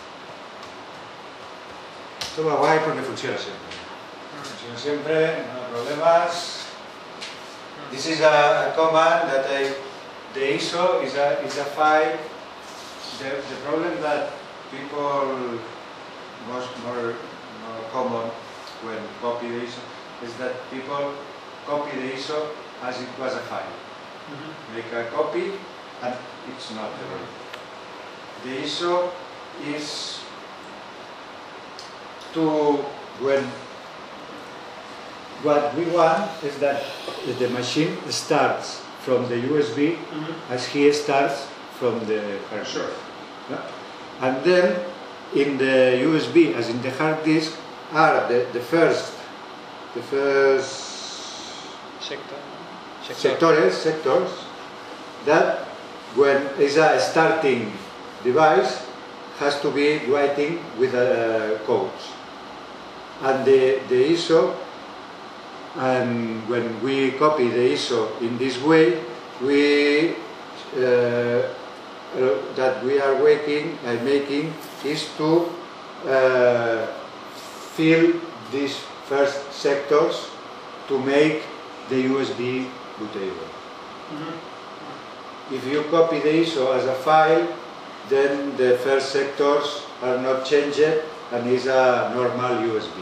F: Esto va guay porque funciona siempre. Funciona siempre, no hay problemas. This is a, a command that I, the I S O is a, is a file. The, the problem that people, most more, more common when copy the I S O is that people copy the I S O as it was a file. Mm-hmm. Make a copy and it's not the way. The I S O is to, when what we want is that the machine starts from the U S B mm-hmm. as he starts from the hard disk. Sure. Yeah? And then in the U S B, as in the hard disk, are the, the first the first
D: Sector.
F: sectores, sectors that when is a starting device has to be writing with uh, codes. And the, the I S O, and when we copy the I S O in this way, we uh, uh, that we are making, uh, making is to uh, fill these first sectors to make the U S B bootable. Mm-hmm. If you copy the I S O as a file, then the first sectors are not changed and is a normal U S B.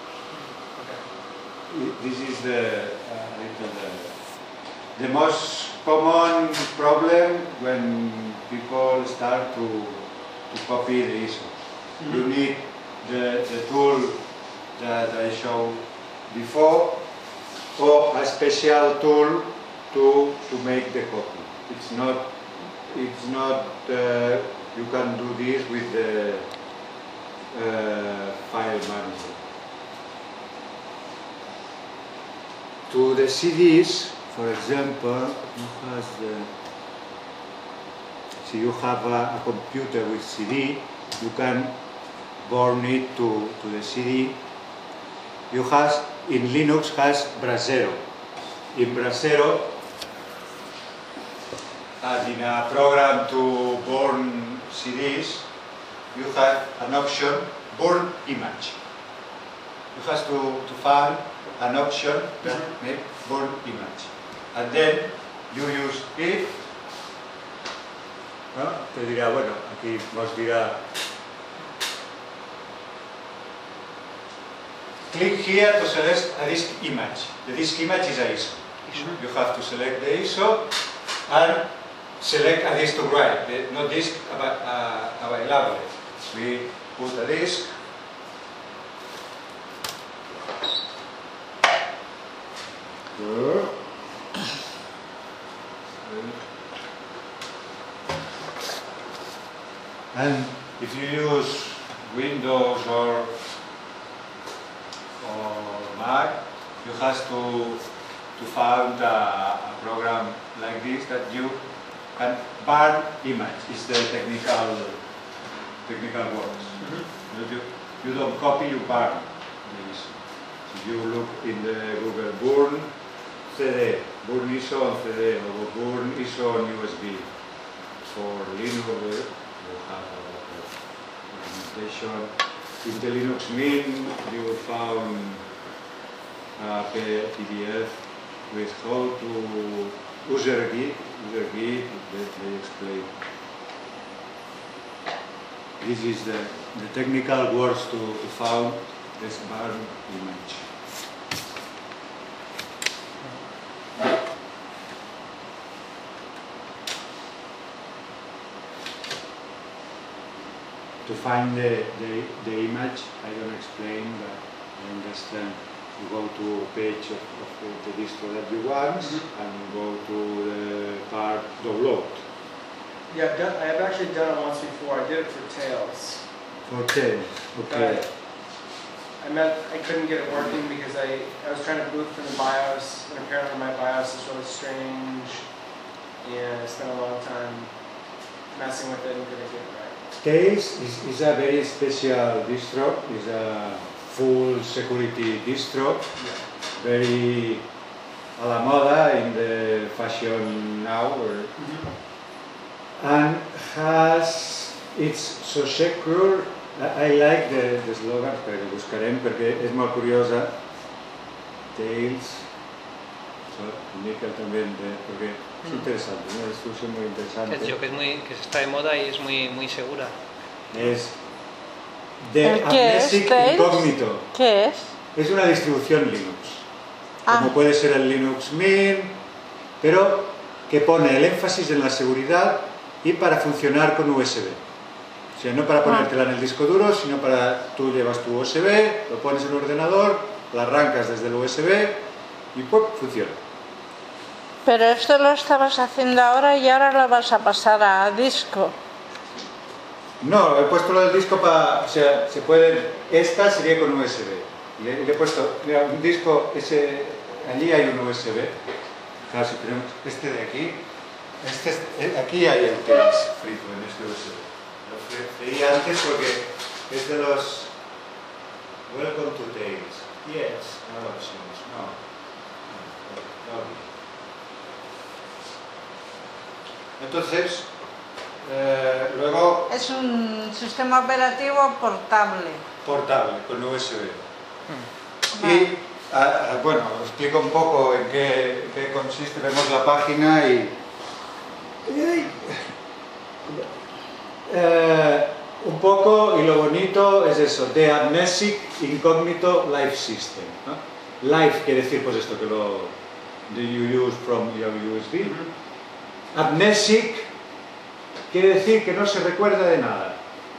F: Okay. This is the, uh, little, the, the most common problem when people start to, to copy the I S O. Mm-hmm. You need the, the tool that I showed before, or a special tool to to make the copy. It's not it's not uh, you can do this with the uh, file manager. To the C Ds, for example, you has the so you have a, a computer with C D, you can burn it to, to the C D. You have in Linux has Brasero. In Brasero, as in a program to burn C Ds, you have an option, burn image. You have to, to find an option that make burn image. And then you use it. ¿No? Te dirá, bueno, aquí nos dirá. Click here to select a disk image. The disk image is a I S O. You have to select the I S O and select a disk to write, the, not disk uh, available. We put a disk. And if you use Windows or or Mac, you have to to find a, a program like this that you can burn image. Is the technical technical words. Mm-hmm. you, you don't copy, you burn. This. So you look in the Google burn C D, burn I S O on C D, or burn I S O on U S B. For Linux, you have a documentation. in the Linux Mint you found a P D F with how to user git, user git, that they explain. This is the, the technical words to, to found this bar image. To find the, the, the image, I don't explain, but I understand. You go to a page of, of the, the distro that you want, mm-hmm. and you go to the part download.
E: Yeah, I've, done, I have actually done it once before. I did it for Tails.
F: For Tails, okay.
E: But I met, I couldn't get it working because I, I was trying to boot from the BIOS, and apparently my BIOS is really strange, and I spent a long time messing with it and couldn't get it right.
F: Tails is, is a very special distro. It's a full security distro,
E: yeah.
F: Very a la moda in the fashion now, or, mm-hmm. and has it's so secure. I, I like the, the slogan, pero lo buscarem porque es muy curiosa. Tails, so, Miquel también, de, porque es interesante, una discusión muy interesante.
D: Es yo que es muy, que está de moda y es muy, muy segura.
F: Es de Amnesic Incognito.
A: ¿Qué es?
F: Es una distribución Linux,
A: ah.
F: como puede ser el Linux Mint, pero que pone el énfasis en la seguridad y para funcionar con U S B. O sea, no para ponértela en el disco duro, sino para tú llevas tu U S B, lo pones en el ordenador, la arrancas desde el U S B y ¡pum! Funciona.
A: Pero esto lo estabas haciendo ahora y ahora lo vas a pasar a disco.
F: No, he puesto lo del disco para, o sea, se puede, esta sería con U S B. Le, le he puesto, mira, un disco, ese, allí hay un U S B. Claro, si tenemos este de aquí, este es, aquí hay el Tails frito en este U S B. Lo freí antes porque es de los Welcome to Tails. Yes, no options, no. no, no. Entonces, Eh, luego
A: es un sistema operativo portable.
F: Portable, con U S B. Mm. Y, ah, bueno, os explico un poco en qué, qué consiste. Vemos la página y... y eh, un poco, y lo bonito es eso, The Amnesic Incognito Live System, ¿no? Live quiere decir, pues esto, que lo... Do you use from your U S B? Mm-hmm. Amnesic quiere decir que no se recuerda de nada.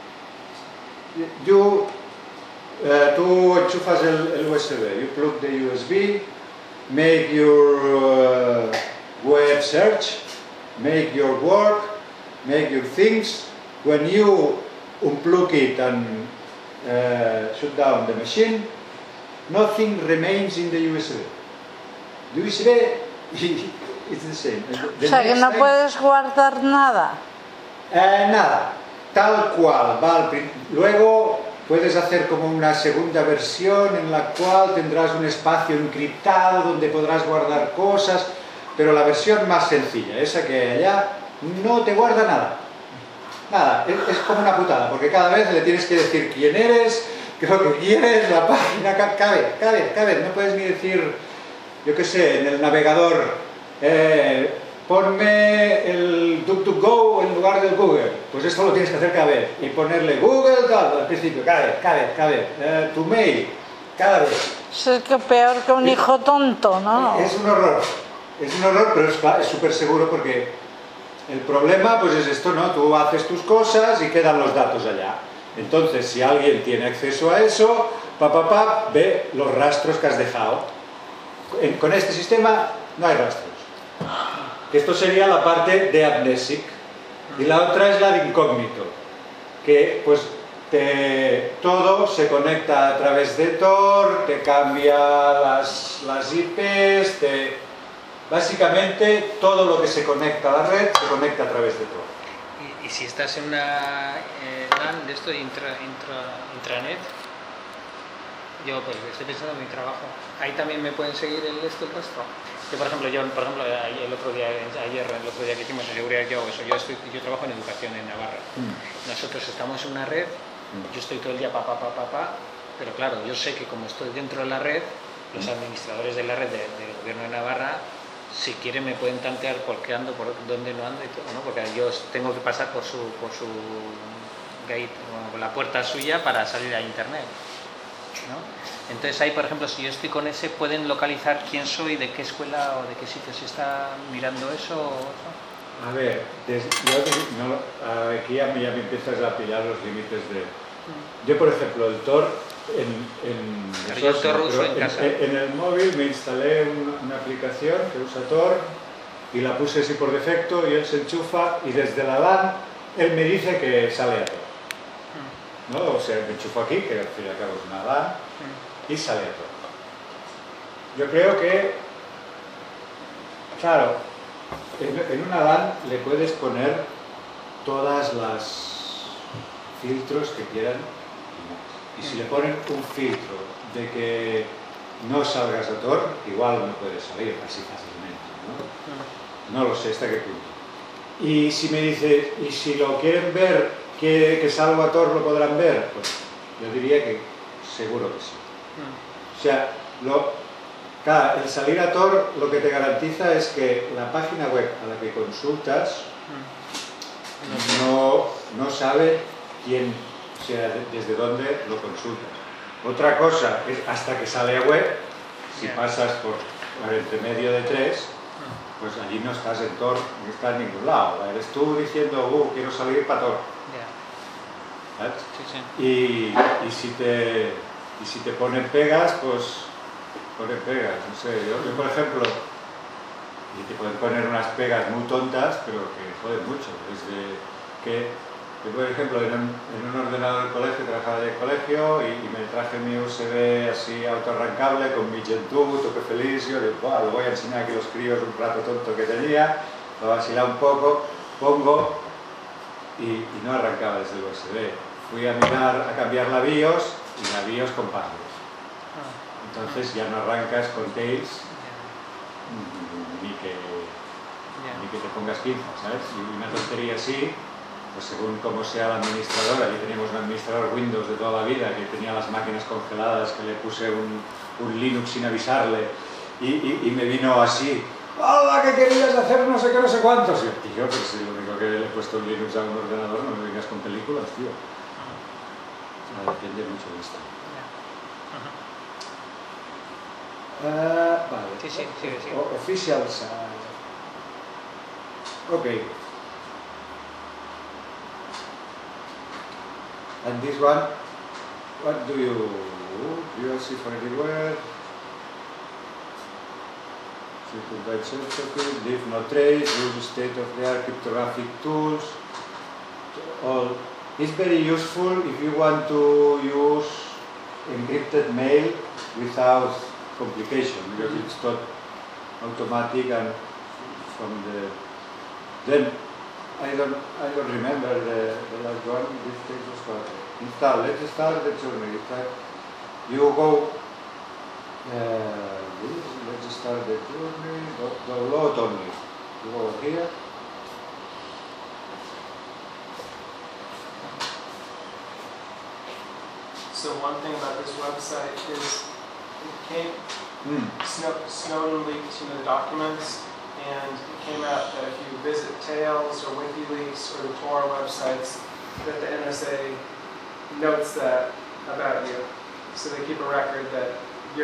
F: You, uh, tú enchufas el, el U S B, you plug the U S B, make your uh, web search, make your work, make your things. When you unplug it and uh, shut down the machine, nothing remains in the U S B. The U S B is the same. The
A: o sea que no puedes guardar nada.
F: Eh, nada, tal cual, va. Luego puedes hacer como una segunda versión en la cual tendrás un espacio encriptado donde podrás guardar cosas, pero la versión más sencilla, esa que hay allá, no te guarda nada. Nada, es, es como una putada, porque cada vez le tienes que decir quién eres, lo que quieres, la página, cabe, cabe, cabe, no puedes ni decir, yo qué sé, en el navegador, eh, ponme el DuckDuckGo en lugar del Google. Pues esto lo tienes que hacer cada vez. Y ponerle Google, tal, al principio, cada vez, cada vez, cada vez. Eh, tu mail, cada vez.
A: Es que peor que un hijo tonto, ¿no?
F: Es un horror. Es un horror, pero es súper seguro porque el problema pues es esto, ¿no? Tú haces tus cosas y quedan los datos allá. Entonces, si alguien tiene acceso a eso, pa, pa, pa, ve los rastros que has dejado. En, con este sistema no hay rastros. Esto sería la parte de Amnesic y la otra es la de Incógnito, que pues te, todo se conecta a través de Tor, te cambia las, las I Pes, te, básicamente todo lo que se conecta a la red se conecta a través de Tor.
D: ¿Y, y si estás en una eh, LAN de esto, intra, intra, intranet? Yo pues estoy pensando en mi trabajo. Ahí también me pueden seguir el esto, el rastro. Yo, por ejemplo, yo, por ejemplo, el otro día, ayer, el otro día que hicimos en seguridad, yo, eso, yo, estoy, yo trabajo en educación en Navarra. Mm. Nosotros estamos en una red Yo estoy todo el día pa, pa, pa, pa, pa, pero claro, yo sé que como estoy dentro de la red, los administradores de la red de, del Gobierno de Navarra, si quieren me pueden tantear por qué ando, por dónde no ando y todo, ¿no? Porque yo tengo que pasar por su, por su gate, bueno, por la puerta suya para salir a internet, ¿no? Entonces ahí, por ejemplo, si yo estoy con ese, pueden localizar quién soy, de qué escuela o de qué sitio se está mirando eso o eso.
F: A ver, des, yo, no, aquí ya me, ya me empiezas a pillar los límites de... Yo, por ejemplo, el Tor, en, en,
D: Yo el Tor uso en casa.
F: En, en el móvil me instalé una, una aplicación que usa Tor y la puse así por defecto y él se enchufa y desde la LAN él me dice que sale a Tor, ¿no? O sea, me enchufo aquí, que al fin y al cabo es una LAN, y sale a Tor. Yo creo que, claro, en, en una LAN le puedes poner todas las filtros que quieran y si le ponen un filtro de que no salgas a Tor, igual no puedes salir así fácilmente, ¿no? No lo sé hasta qué punto. Y si me dice, y si lo quieren ver que, que salgo a Tor, ¿lo podrán ver? Pues yo diría que seguro que sí. O sea, lo, claro, el salir a Tor lo que te garantiza es que la página web a la que consultas no, no sabe quién, o sea, desde dónde lo consultas. Otra cosa es hasta que sale a web, si pasas por, por entre medio de tres, pues allí no estás en Tor, no estás en ningún lado. Eres tú diciendo, uh, quiero salir para Tor. ¿Sabes?
D: Sí, sí.
F: Y, y, si te, y si te ponen pegas, pues ponen pegas. No sé, yo, yo por ejemplo, y te pueden poner unas pegas muy tontas, pero que joden mucho. Desde que, yo por ejemplo, en un, en un ordenador del colegio, trabajaba de colegio y, y me traje mi U S B así autoarrancable con mi Gentoo, toque feliz, yo digo, lo voy a enseñar aquí a los críos un rato tonto que tenía, lo vacilaba un poco, pongo y, y no arrancaba desde el U S B. Fui a mirar, a cambiar la BIOS y la BIOS con passwords. Entonces ya no arrancas con Tails ni que, ni que te pongas quince, ¿sabes? Y una tontería así, pues según cómo sea la administradora, allí teníamos un administrador Windows de toda la vida que tenía las máquinas congeladas, que le puse un, un Linux sin avisarle y, y, y me vino así, ¡hola, que querías hacer no sé qué, no sé cuántos! Y yo, tío, pero si lo único que le he puesto un Linux a un ordenador, no me vengas con películas, tío. O sea, depende mucho de esto. Uh, vale.
D: Sí, sí, sí, sí.
F: O official side. Okay. And this one, what do you do? You see for anywhere? Circumvent shell-socket, leave no trace, use state-of-the-art cryptographic tools. All. It's very useful if you want to use encrypted mail without complication, because it's not automatic and from the... Then, I don't, I don't remember the, the last one, this thing was called install. Let's start the journey. You go, uh, this, let's start the journey, download only. You go here.
E: So one thing about this website is it came,
F: Mm.
E: Snow, Snowden leaked you know, the documents, and it came out that if you visit Tails or WikiLeaks or the Tor websites, that the N S A notes that about you. So they keep a record that you're...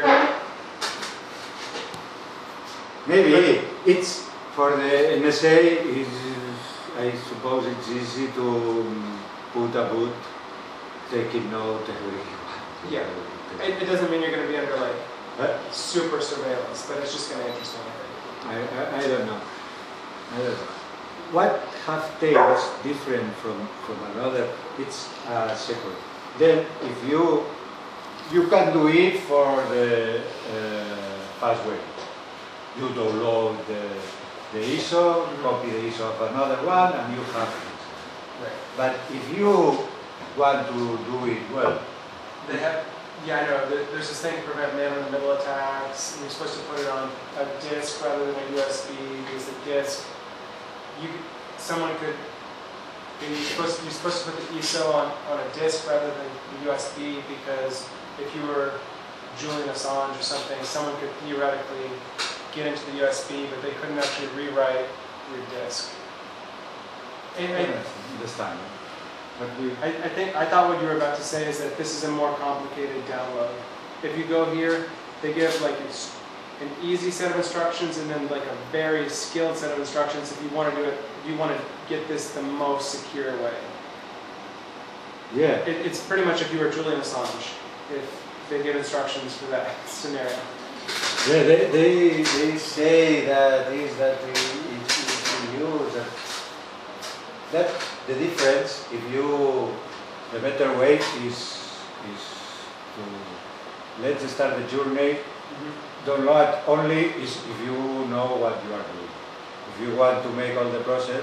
F: Maybe it's for the N S A, is, I suppose it's easy to put a boot, taking note everything.
E: Yeah. It, it doesn't mean you're going to be under like
F: But
E: super surveillance, but it's just going to interest anybody.
F: I, I, I don't know. I don't know. What have Tails different from, from another? It's uh, second. Then if you you can do it for the uh, password. You download the, the I S O, mm-hmm. copy the I S O of another one, and you have it.
E: Right.
F: But if you want to do it well,
E: They have, yeah, I know. There's this thing to prevent man-in-the-middle attacks. And you're supposed to put it on a disk rather than a U S B. Because the disk, you, someone could You're supposed, you're supposed to put the I S O on, on a disk rather than the U S B, because if you were Julian Assange or something, someone could theoretically get into the U S B, but they couldn't actually rewrite your disk. And, and
F: understand. But we,
E: I, I think I thought what you were about to say is that this is a more complicated download. If you go here, they give like it's an easy set of instructions and then like a very skilled set of instructions if you want to do it, if you want to get this the most secure way.
F: yeah.
E: It, it's pretty much if you were Julian Assange, if they give instructions for that scenario.
F: Yeah, they, they, they say that is that it, it, it use that, that the difference if you the better way is is to let's start the journey.
E: Mm-hmm.
F: Download only is if you know what you are doing. If you want to make all the process,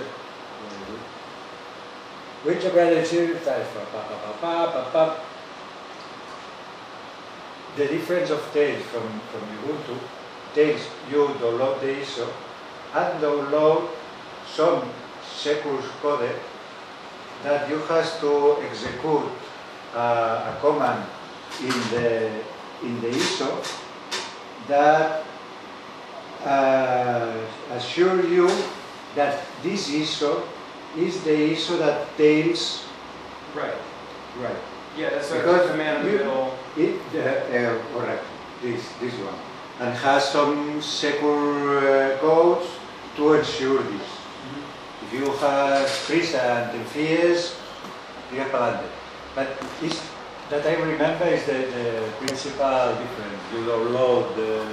F: which operating system starts from pa pa pa pa pa pa. The difference of Tails from, from Ubuntu, Tails you download the I S O and download some secure code that you have to execute uh, a command in the in the I S O that uh, assure you that this I S O is the I S O that Tails
E: Right.
F: right.
E: Yeah, that's what
F: Because
E: the man in the
F: you-
E: middle.
F: It, uh, uh, correct, this, this one, and has some secure uh, codes to ensure this.
E: Mm-hmm.
F: If you have prisa and confíes, tira para adelante. But it's, that I remember is the, the principal difference. You download the,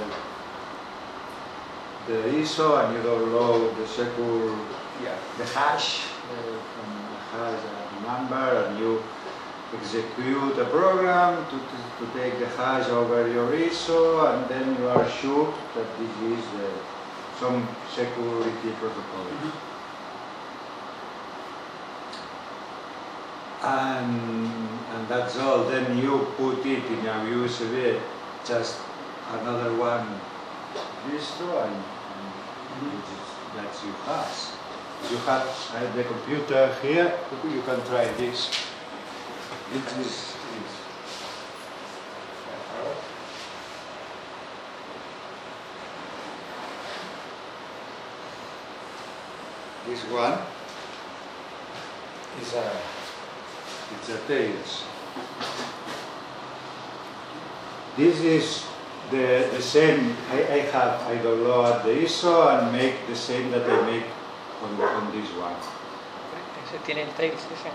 F: the I S O and you download the secure,
E: Yeah.
F: the hash, uh, from the hash uh, number, and you execute a program to, to, to take the hash over your I S O, and then you are sure that this is the, some security protocol.
E: Mm-hmm.
F: And, and that's all. Then you put it in a U S B, just another one I S O, and, and it is, that's your hash. You have uh, the computer here, you can try this. It is, is this one is a it's a Tails. This is the the same. I, I have I download the I S O and make the same that I make on on this one.
D: Ese tiene el Tails, ese.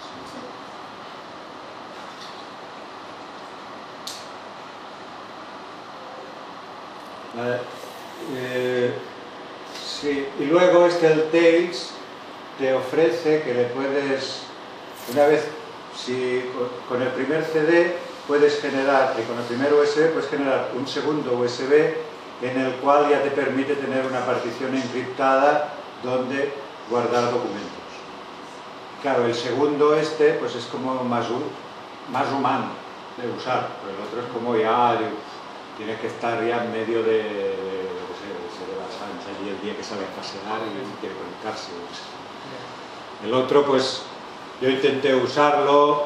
F: Eh, eh, sí, y luego este el Tails te ofrece que le puedes, una vez, si con, con el primer C D puedes generar, que con el primer U S B puedes generar un segundo U S B en el cual ya te permite tener una partición encriptada donde guardar documentos. Claro, el segundo este pues es como más, más humano de usar, pero el otro es como ya tiene que estar ya en medio de, de, de, de la Sancha y el día que sale a pasear y quiere conectarse. El otro pues yo intenté usarlo,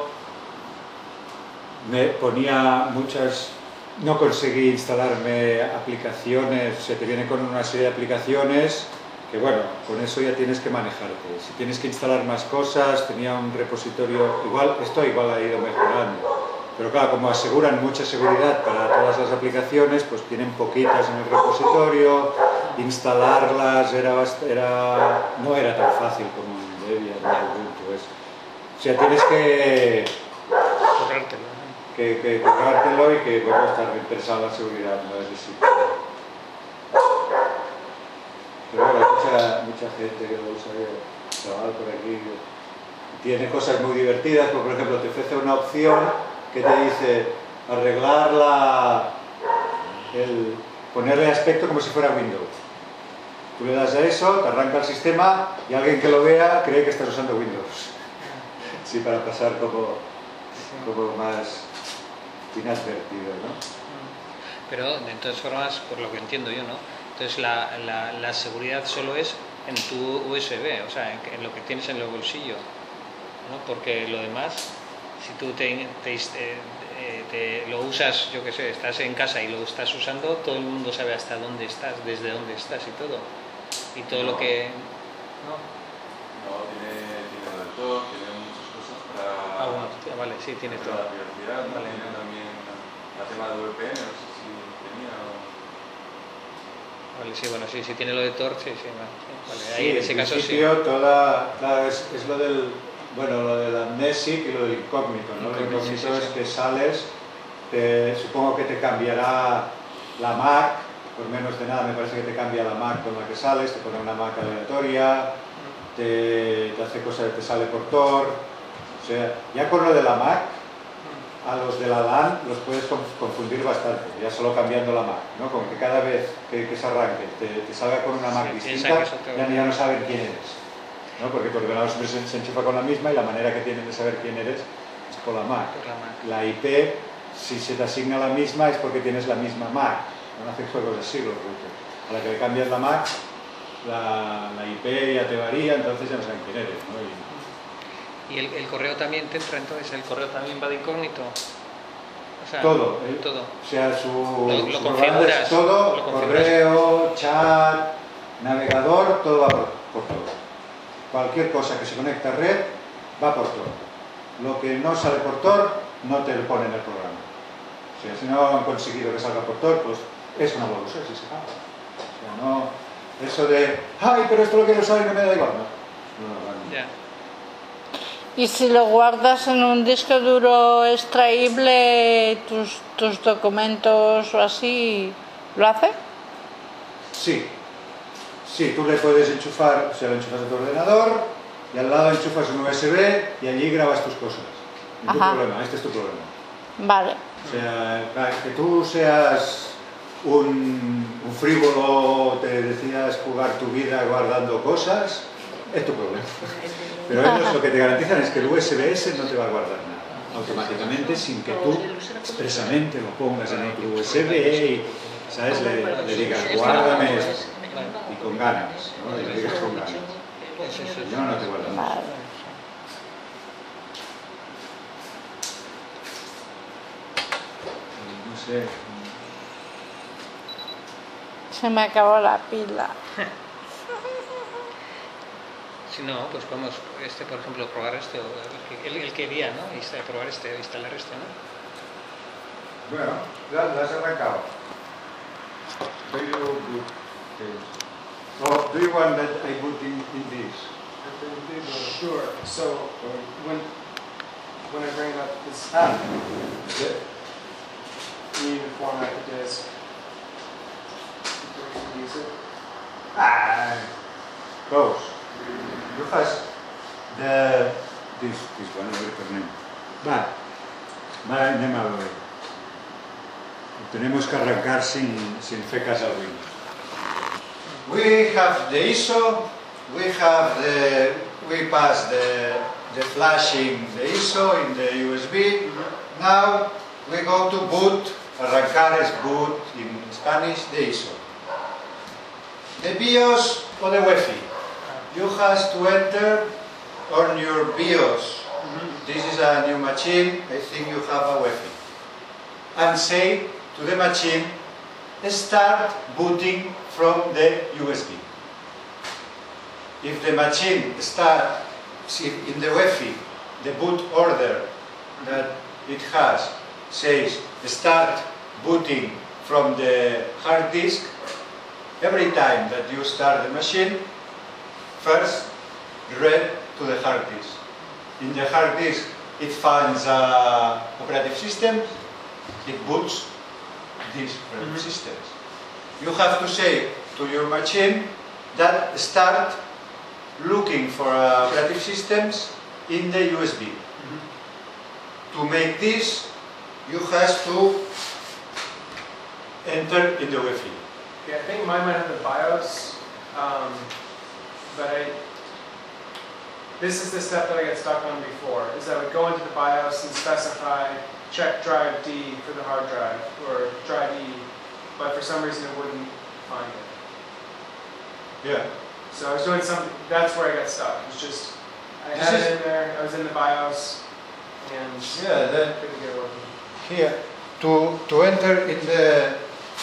F: me ponía muchas, no conseguí instalarme aplicaciones, se te viene con una serie de aplicaciones que bueno, con eso ya tienes que manejarte. Si tienes que instalar más cosas, tenía un repositorio, igual, esto igual ha ido mejorando. Pero claro, como aseguran mucha seguridad para todas las aplicaciones, pues tienen poquitas en el repositorio, instalarlas era, era, no era tan fácil como en Debian o Ubuntu. Es, o sea, tienes que
D: Currártelo.
F: que, que currártelo y que bueno, estar interesado en la seguridad, no es decir. Pero bueno, hay mucha, mucha gente que lo usa, chaval por aquí, tiene cosas muy divertidas, como por ejemplo te ofrece una opción que te dice arreglar la, el, ponerle aspecto como si fuera Windows. Tú le das a eso, te arranca el sistema y alguien que lo vea cree que estás usando Windows. Sí, para pasar como, como más inadvertido, ¿no?
D: Pero de todas formas, por lo que entiendo yo, ¿no? Entonces la, la, la seguridad solo es en tu U S B, o sea, en, en lo que tienes en el bolsillo. ¿no? Porque lo demás, si tú te, te, te, te lo usas, yo qué sé, estás en casa y lo estás usando, todo el mundo sabe hasta dónde estás, desde dónde estás y todo. Y todo
C: No.
D: lo que... ¿no?
C: No, tiene, tiene lo de todo, tiene muchas cosas para,
D: Ah, bueno, ah, vale, sí, tiene
C: para
D: todo.
C: la privacidad, ¿no?
D: Vale.
C: Tiene también el tema de V P N, no sé si tenía o...
D: Vale, sí, bueno, sí, sí tiene lo de Tor, sí, sí, vale. Vale,
F: Sí,
D: ahí en ese caso sí.
F: principio toda, claro, es, es lo del, bueno, lo del amnesic y lo del incógnito, ¿no? Lo
D: Incógnito,
F: incógnito
D: sí, sí,
F: es
D: sí.
F: que sales, te- supongo que te cambiará la Mac, por menos de nada me parece que te cambia la Mac con la que sales, te pone una Mac aleatoria, te, te hace cosas, te sale por Tor, o sea, ya con lo de la Mac, a los de la LAN los puedes conf- confundir bastante, ya solo cambiando la Mac, ¿no? Con que cada vez que, que se arranque te, te salga con una Mac
D: Sí, piensa
F: distinta,
D: que es otro-
F: ya, ya no saben quién eres, ¿no? Porque tu ordenador siempre se, se enchufa con la misma y la manera que tienen de saber quién eres es por la Mac.
D: Por la Mac.
F: La I P, si se te asigna la misma es porque tienes la misma Mac, no hace juegos de siglos, porque a la que le cambias la Mac, la, la I P ya te varía, entonces ya no saben quién eres, ¿no? Y,
D: ¿Y el, el correo también te entra entonces? ¿El correo también va de incógnito? O sea,
F: todo, ¿eh?
D: todo.
F: O sea, su,
D: Lo- lo
F: su
D: configuras,
F: programa es todo,
D: lo configuras.
F: correo, chat, navegador, todo va por, por todo. Cualquier cosa que se conecte a red va por Tor. Lo que no sale por Tor no te lo pone en el programa. O sea, si no han conseguido que salga por Tor, pues es una bolsa, si se acaba. O sea, no, eso de, ay, pero esto lo quiero usar y no me da igual, no. No, no, no.
D: Ya.
A: Y si lo guardas en un disco duro extraíble, tus, tus documentos o así, ¿lo hace?
F: Sí, sí, tú le puedes enchufar, o sea, lo enchufas a tu ordenador y al lado enchufas un U S B y allí grabas tus cosas. No es tu
A: Ajá.
F: problema, este es tu problema.
A: Vale.
F: O sea, para que tú seas un, un frívolo, te decidas jugar tu vida guardando cosas, es tu problema. Pero ellos lo que te garantizan es que el U S B ese no te va a guardar nada automáticamente sin que tú expresamente lo pongas en otro U S B y, ¿sabes? Le, le digas, guárdame esto. Y con ganas, ¿no? Y le digas con ganas. Si no, no te guardas.
A: Vale.
F: No sé.
A: Se me acabó la pila.
D: Si no, pues podemos, este, por ejemplo, probar esto. Él, él quería, ¿no? Insta- Probar este, instalar este, ¿no?
F: Bueno, ya lo has arrancado. Do you boot this? Or do you want that I boot in, in this?
E: Sure. So when when I bring up this app,
F: Yeah.
E: you need to format the disk before you can use it.
F: Ah, close. You has the this this one over the name. Vale. Vale, no me lo veo. Tenemos que arrancar sin, sin fecas al Windows. We have the I S O, we have the, we pass the, the flashing the I S O in the U S B. Now we go to boot, arrancar es boot in Spanish, the I S O. The BIOS or the Wi-Fi. You have to enter on your BIOS. This is a new machine, I think you have a Wi-Fi. And say to the machine, start booting from the U S B. If the machine starts, in the Wi-Fi, the boot order that it has says start booting from the hard disk, every time that you start the machine, first read to the hard disk. In the hard disk, it finds uh, operative system, it boots these operative systems. You have to say to your machine that start looking for uh, operative systems in the U S B. To make this, you have to enter in the Wi-Fi.
E: Yeah, I think mine might have the BIOS, um, but I. This is the step that I got stuck on before. Is I would go into the BIOS and specify check drive D for the hard drive or drive E, but for some reason it wouldn't find it.
F: Yeah.
E: So I was doing something. That's where I got stuck. It was just I
F: This
E: had
F: is-
E: it in there. I was in the BIOS, and
F: Yeah, then
E: couldn't get it working.
F: here to to enter in the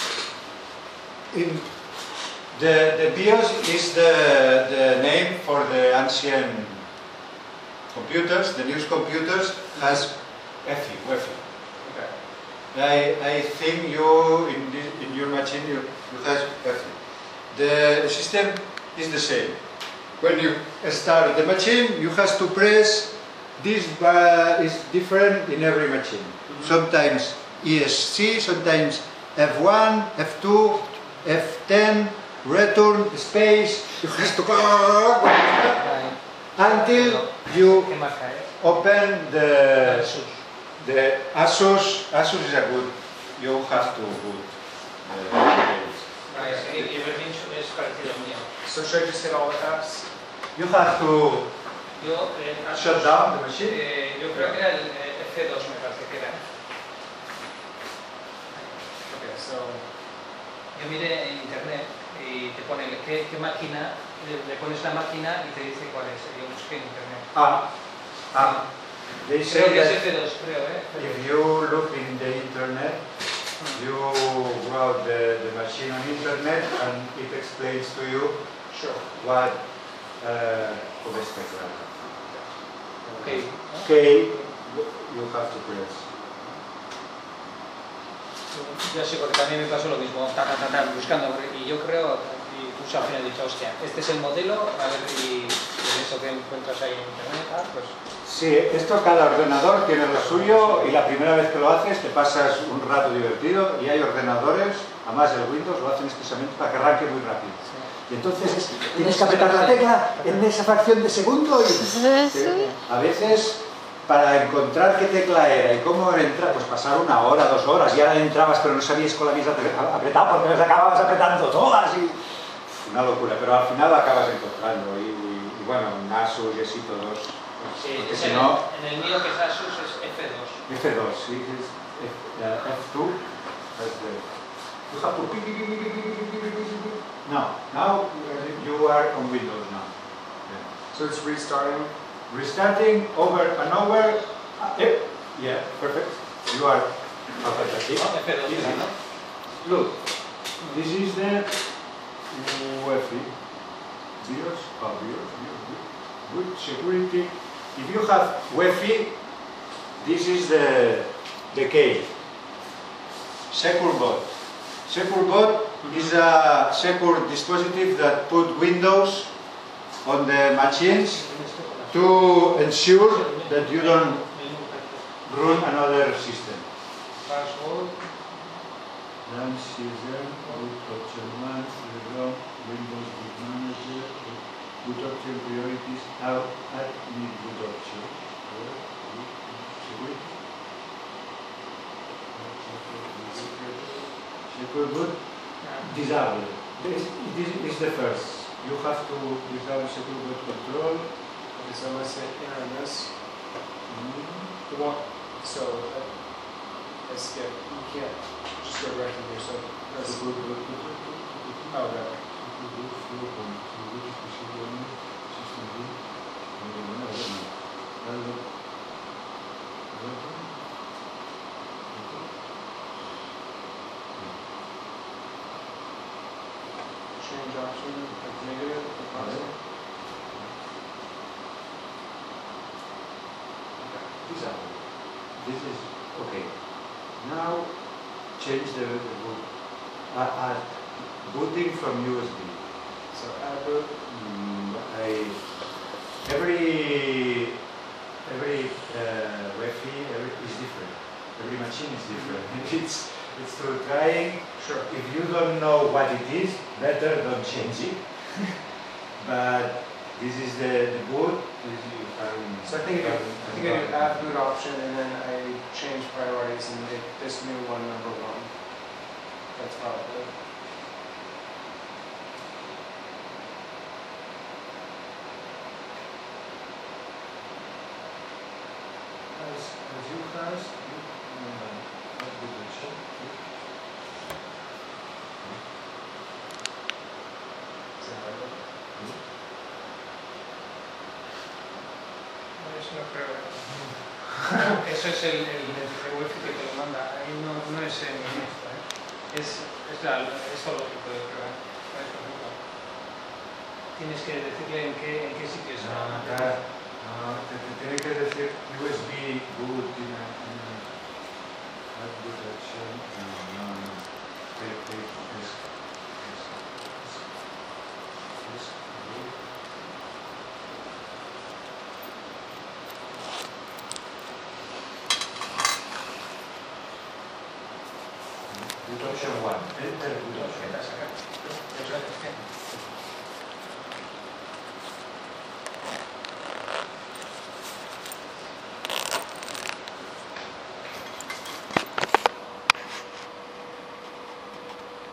F: in the the BIOS is the the name for the ancient computers. The newest computers has E F I, W E F
E: Okay.
F: I I think you in this, in your machine you, you have E F I. The, the system is the same. When you start the machine, you have to press. This uh, is different in every machine.
E: Mm-hmm.
F: Sometimes E S C, sometimes F one, F two, F ten, return, space. You have to until you
D: ¿Qué marca es?
F: open the
D: Asus.
F: the Asus. Asus is a good. You have to put. Uh,
D: Vale, sí, y Evergreen es parecido al mío.
E: So should I just hit all the apps?
F: you have to
D: Yo, eh, Asus,
F: shut down the machine.
D: eh, yo creo que era el eh, F dos, me parece que era.
E: Okay, so
D: Yo miré en internet y te pone qué, qué máquina, le, le pones la máquina y te dice cuál es. Yo busqué en internet.
F: Ah, ah. They
D: Creo
F: say
D: que es
F: that
D: F dos, creo, ¿eh?
F: if you look in the internet, you browse the, the machine on internet and it explains to you
E: sure.
F: what uh, como es que claro.
D: Ok.
F: Okay, you have to press.
D: Yo sí, porque también me pasó lo mismo, ta, ta, ta, ta, buscando, y yo creo, y tú al final has dicho, hostia, este es el modelo, a ver, y eso que encuentras ahí en internet, ah, pues...
F: Sí, esto cada ordenador tiene lo suyo y la primera vez que lo haces te pasas un rato divertido y hay ordenadores, además el Windows lo hacen expresamente para que arranque muy rápido. Y entonces es- tienes que apretar la tecla en esa fracción de segundo y a veces para encontrar qué tecla era y cómo entrar, pues pasar una hora, dos horas y ahora entrabas pero no sabías con la misma tecla apretar porque las acababas apretando todas y una locura, pero al final acabas encontrando y, y, y bueno, en Asus y así todos.
D: Sí,
F: Porque
D: es
F: si
D: en,
F: no,
D: en el mío que es Asus es F dos.
F: F dos, sí, es F, uh, F two. That's the, you have to. No, now you are on Windows now. Yeah.
E: So it's restarting.
F: Restarting over and over. Uh, yep. Yeah, perfect. You are fantastic.
D: No, F dos,
F: Easy.
D: ¿no?
F: Look, this is the Wi-Fi. BIOS, oh, BIOS, BIOS, good security. If you have Wi-Fi, this is the the key. Secure boot. Secure boot is a secure dispositive that put Windows on the machines to ensure that you don't run another system.
D: Password.
F: Run C S M, boot option one, CD-ROM, Windows Boot Manager, boot option priorities, out, add new boot option. Secure boot, disable. This, this is the first. You have to disable secure boot control.
E: Okay, so I'm gonna say enter on this.
F: Mm.
E: The one. So I, I skip. You can't just go directly here. So press.
F: Secure boot control.
E: Oh, right.
F: Secure boot, flow, configure, special owner, system boot. No, no, no, no, no.
E: Change option. Like negative. or positive.
F: Disable. This is okay. Now change the, the boot. Uh, uh, booting from U S B.
E: So add boot.
F: Mm, I, every every uh, Wi-Fi every, is different. Every machine is different. it's it's through trying.
E: Sure.
F: If you don't know what it is, better don't change it. But this is the, the boot. This is, um,
E: So I think I do, I think I do add boot option and then I change priorities and make this new one number one. That's probably.
F: As, as you have, you, uh, what did you check?
D: lo creo. Eso es el, el, el U E F I que te lo manda. Ahí no, no es en esto, ¿eh? Es, es, la, es todo lógico de prueba. Tienes que decirle en qué, en qué sitio es.
F: No, acá, no, te, te tiene que decir U S B boot in a, in a, what direction? No, no, no. Te, te, es, es, es, es, boot. Boot option one. Enter boot option.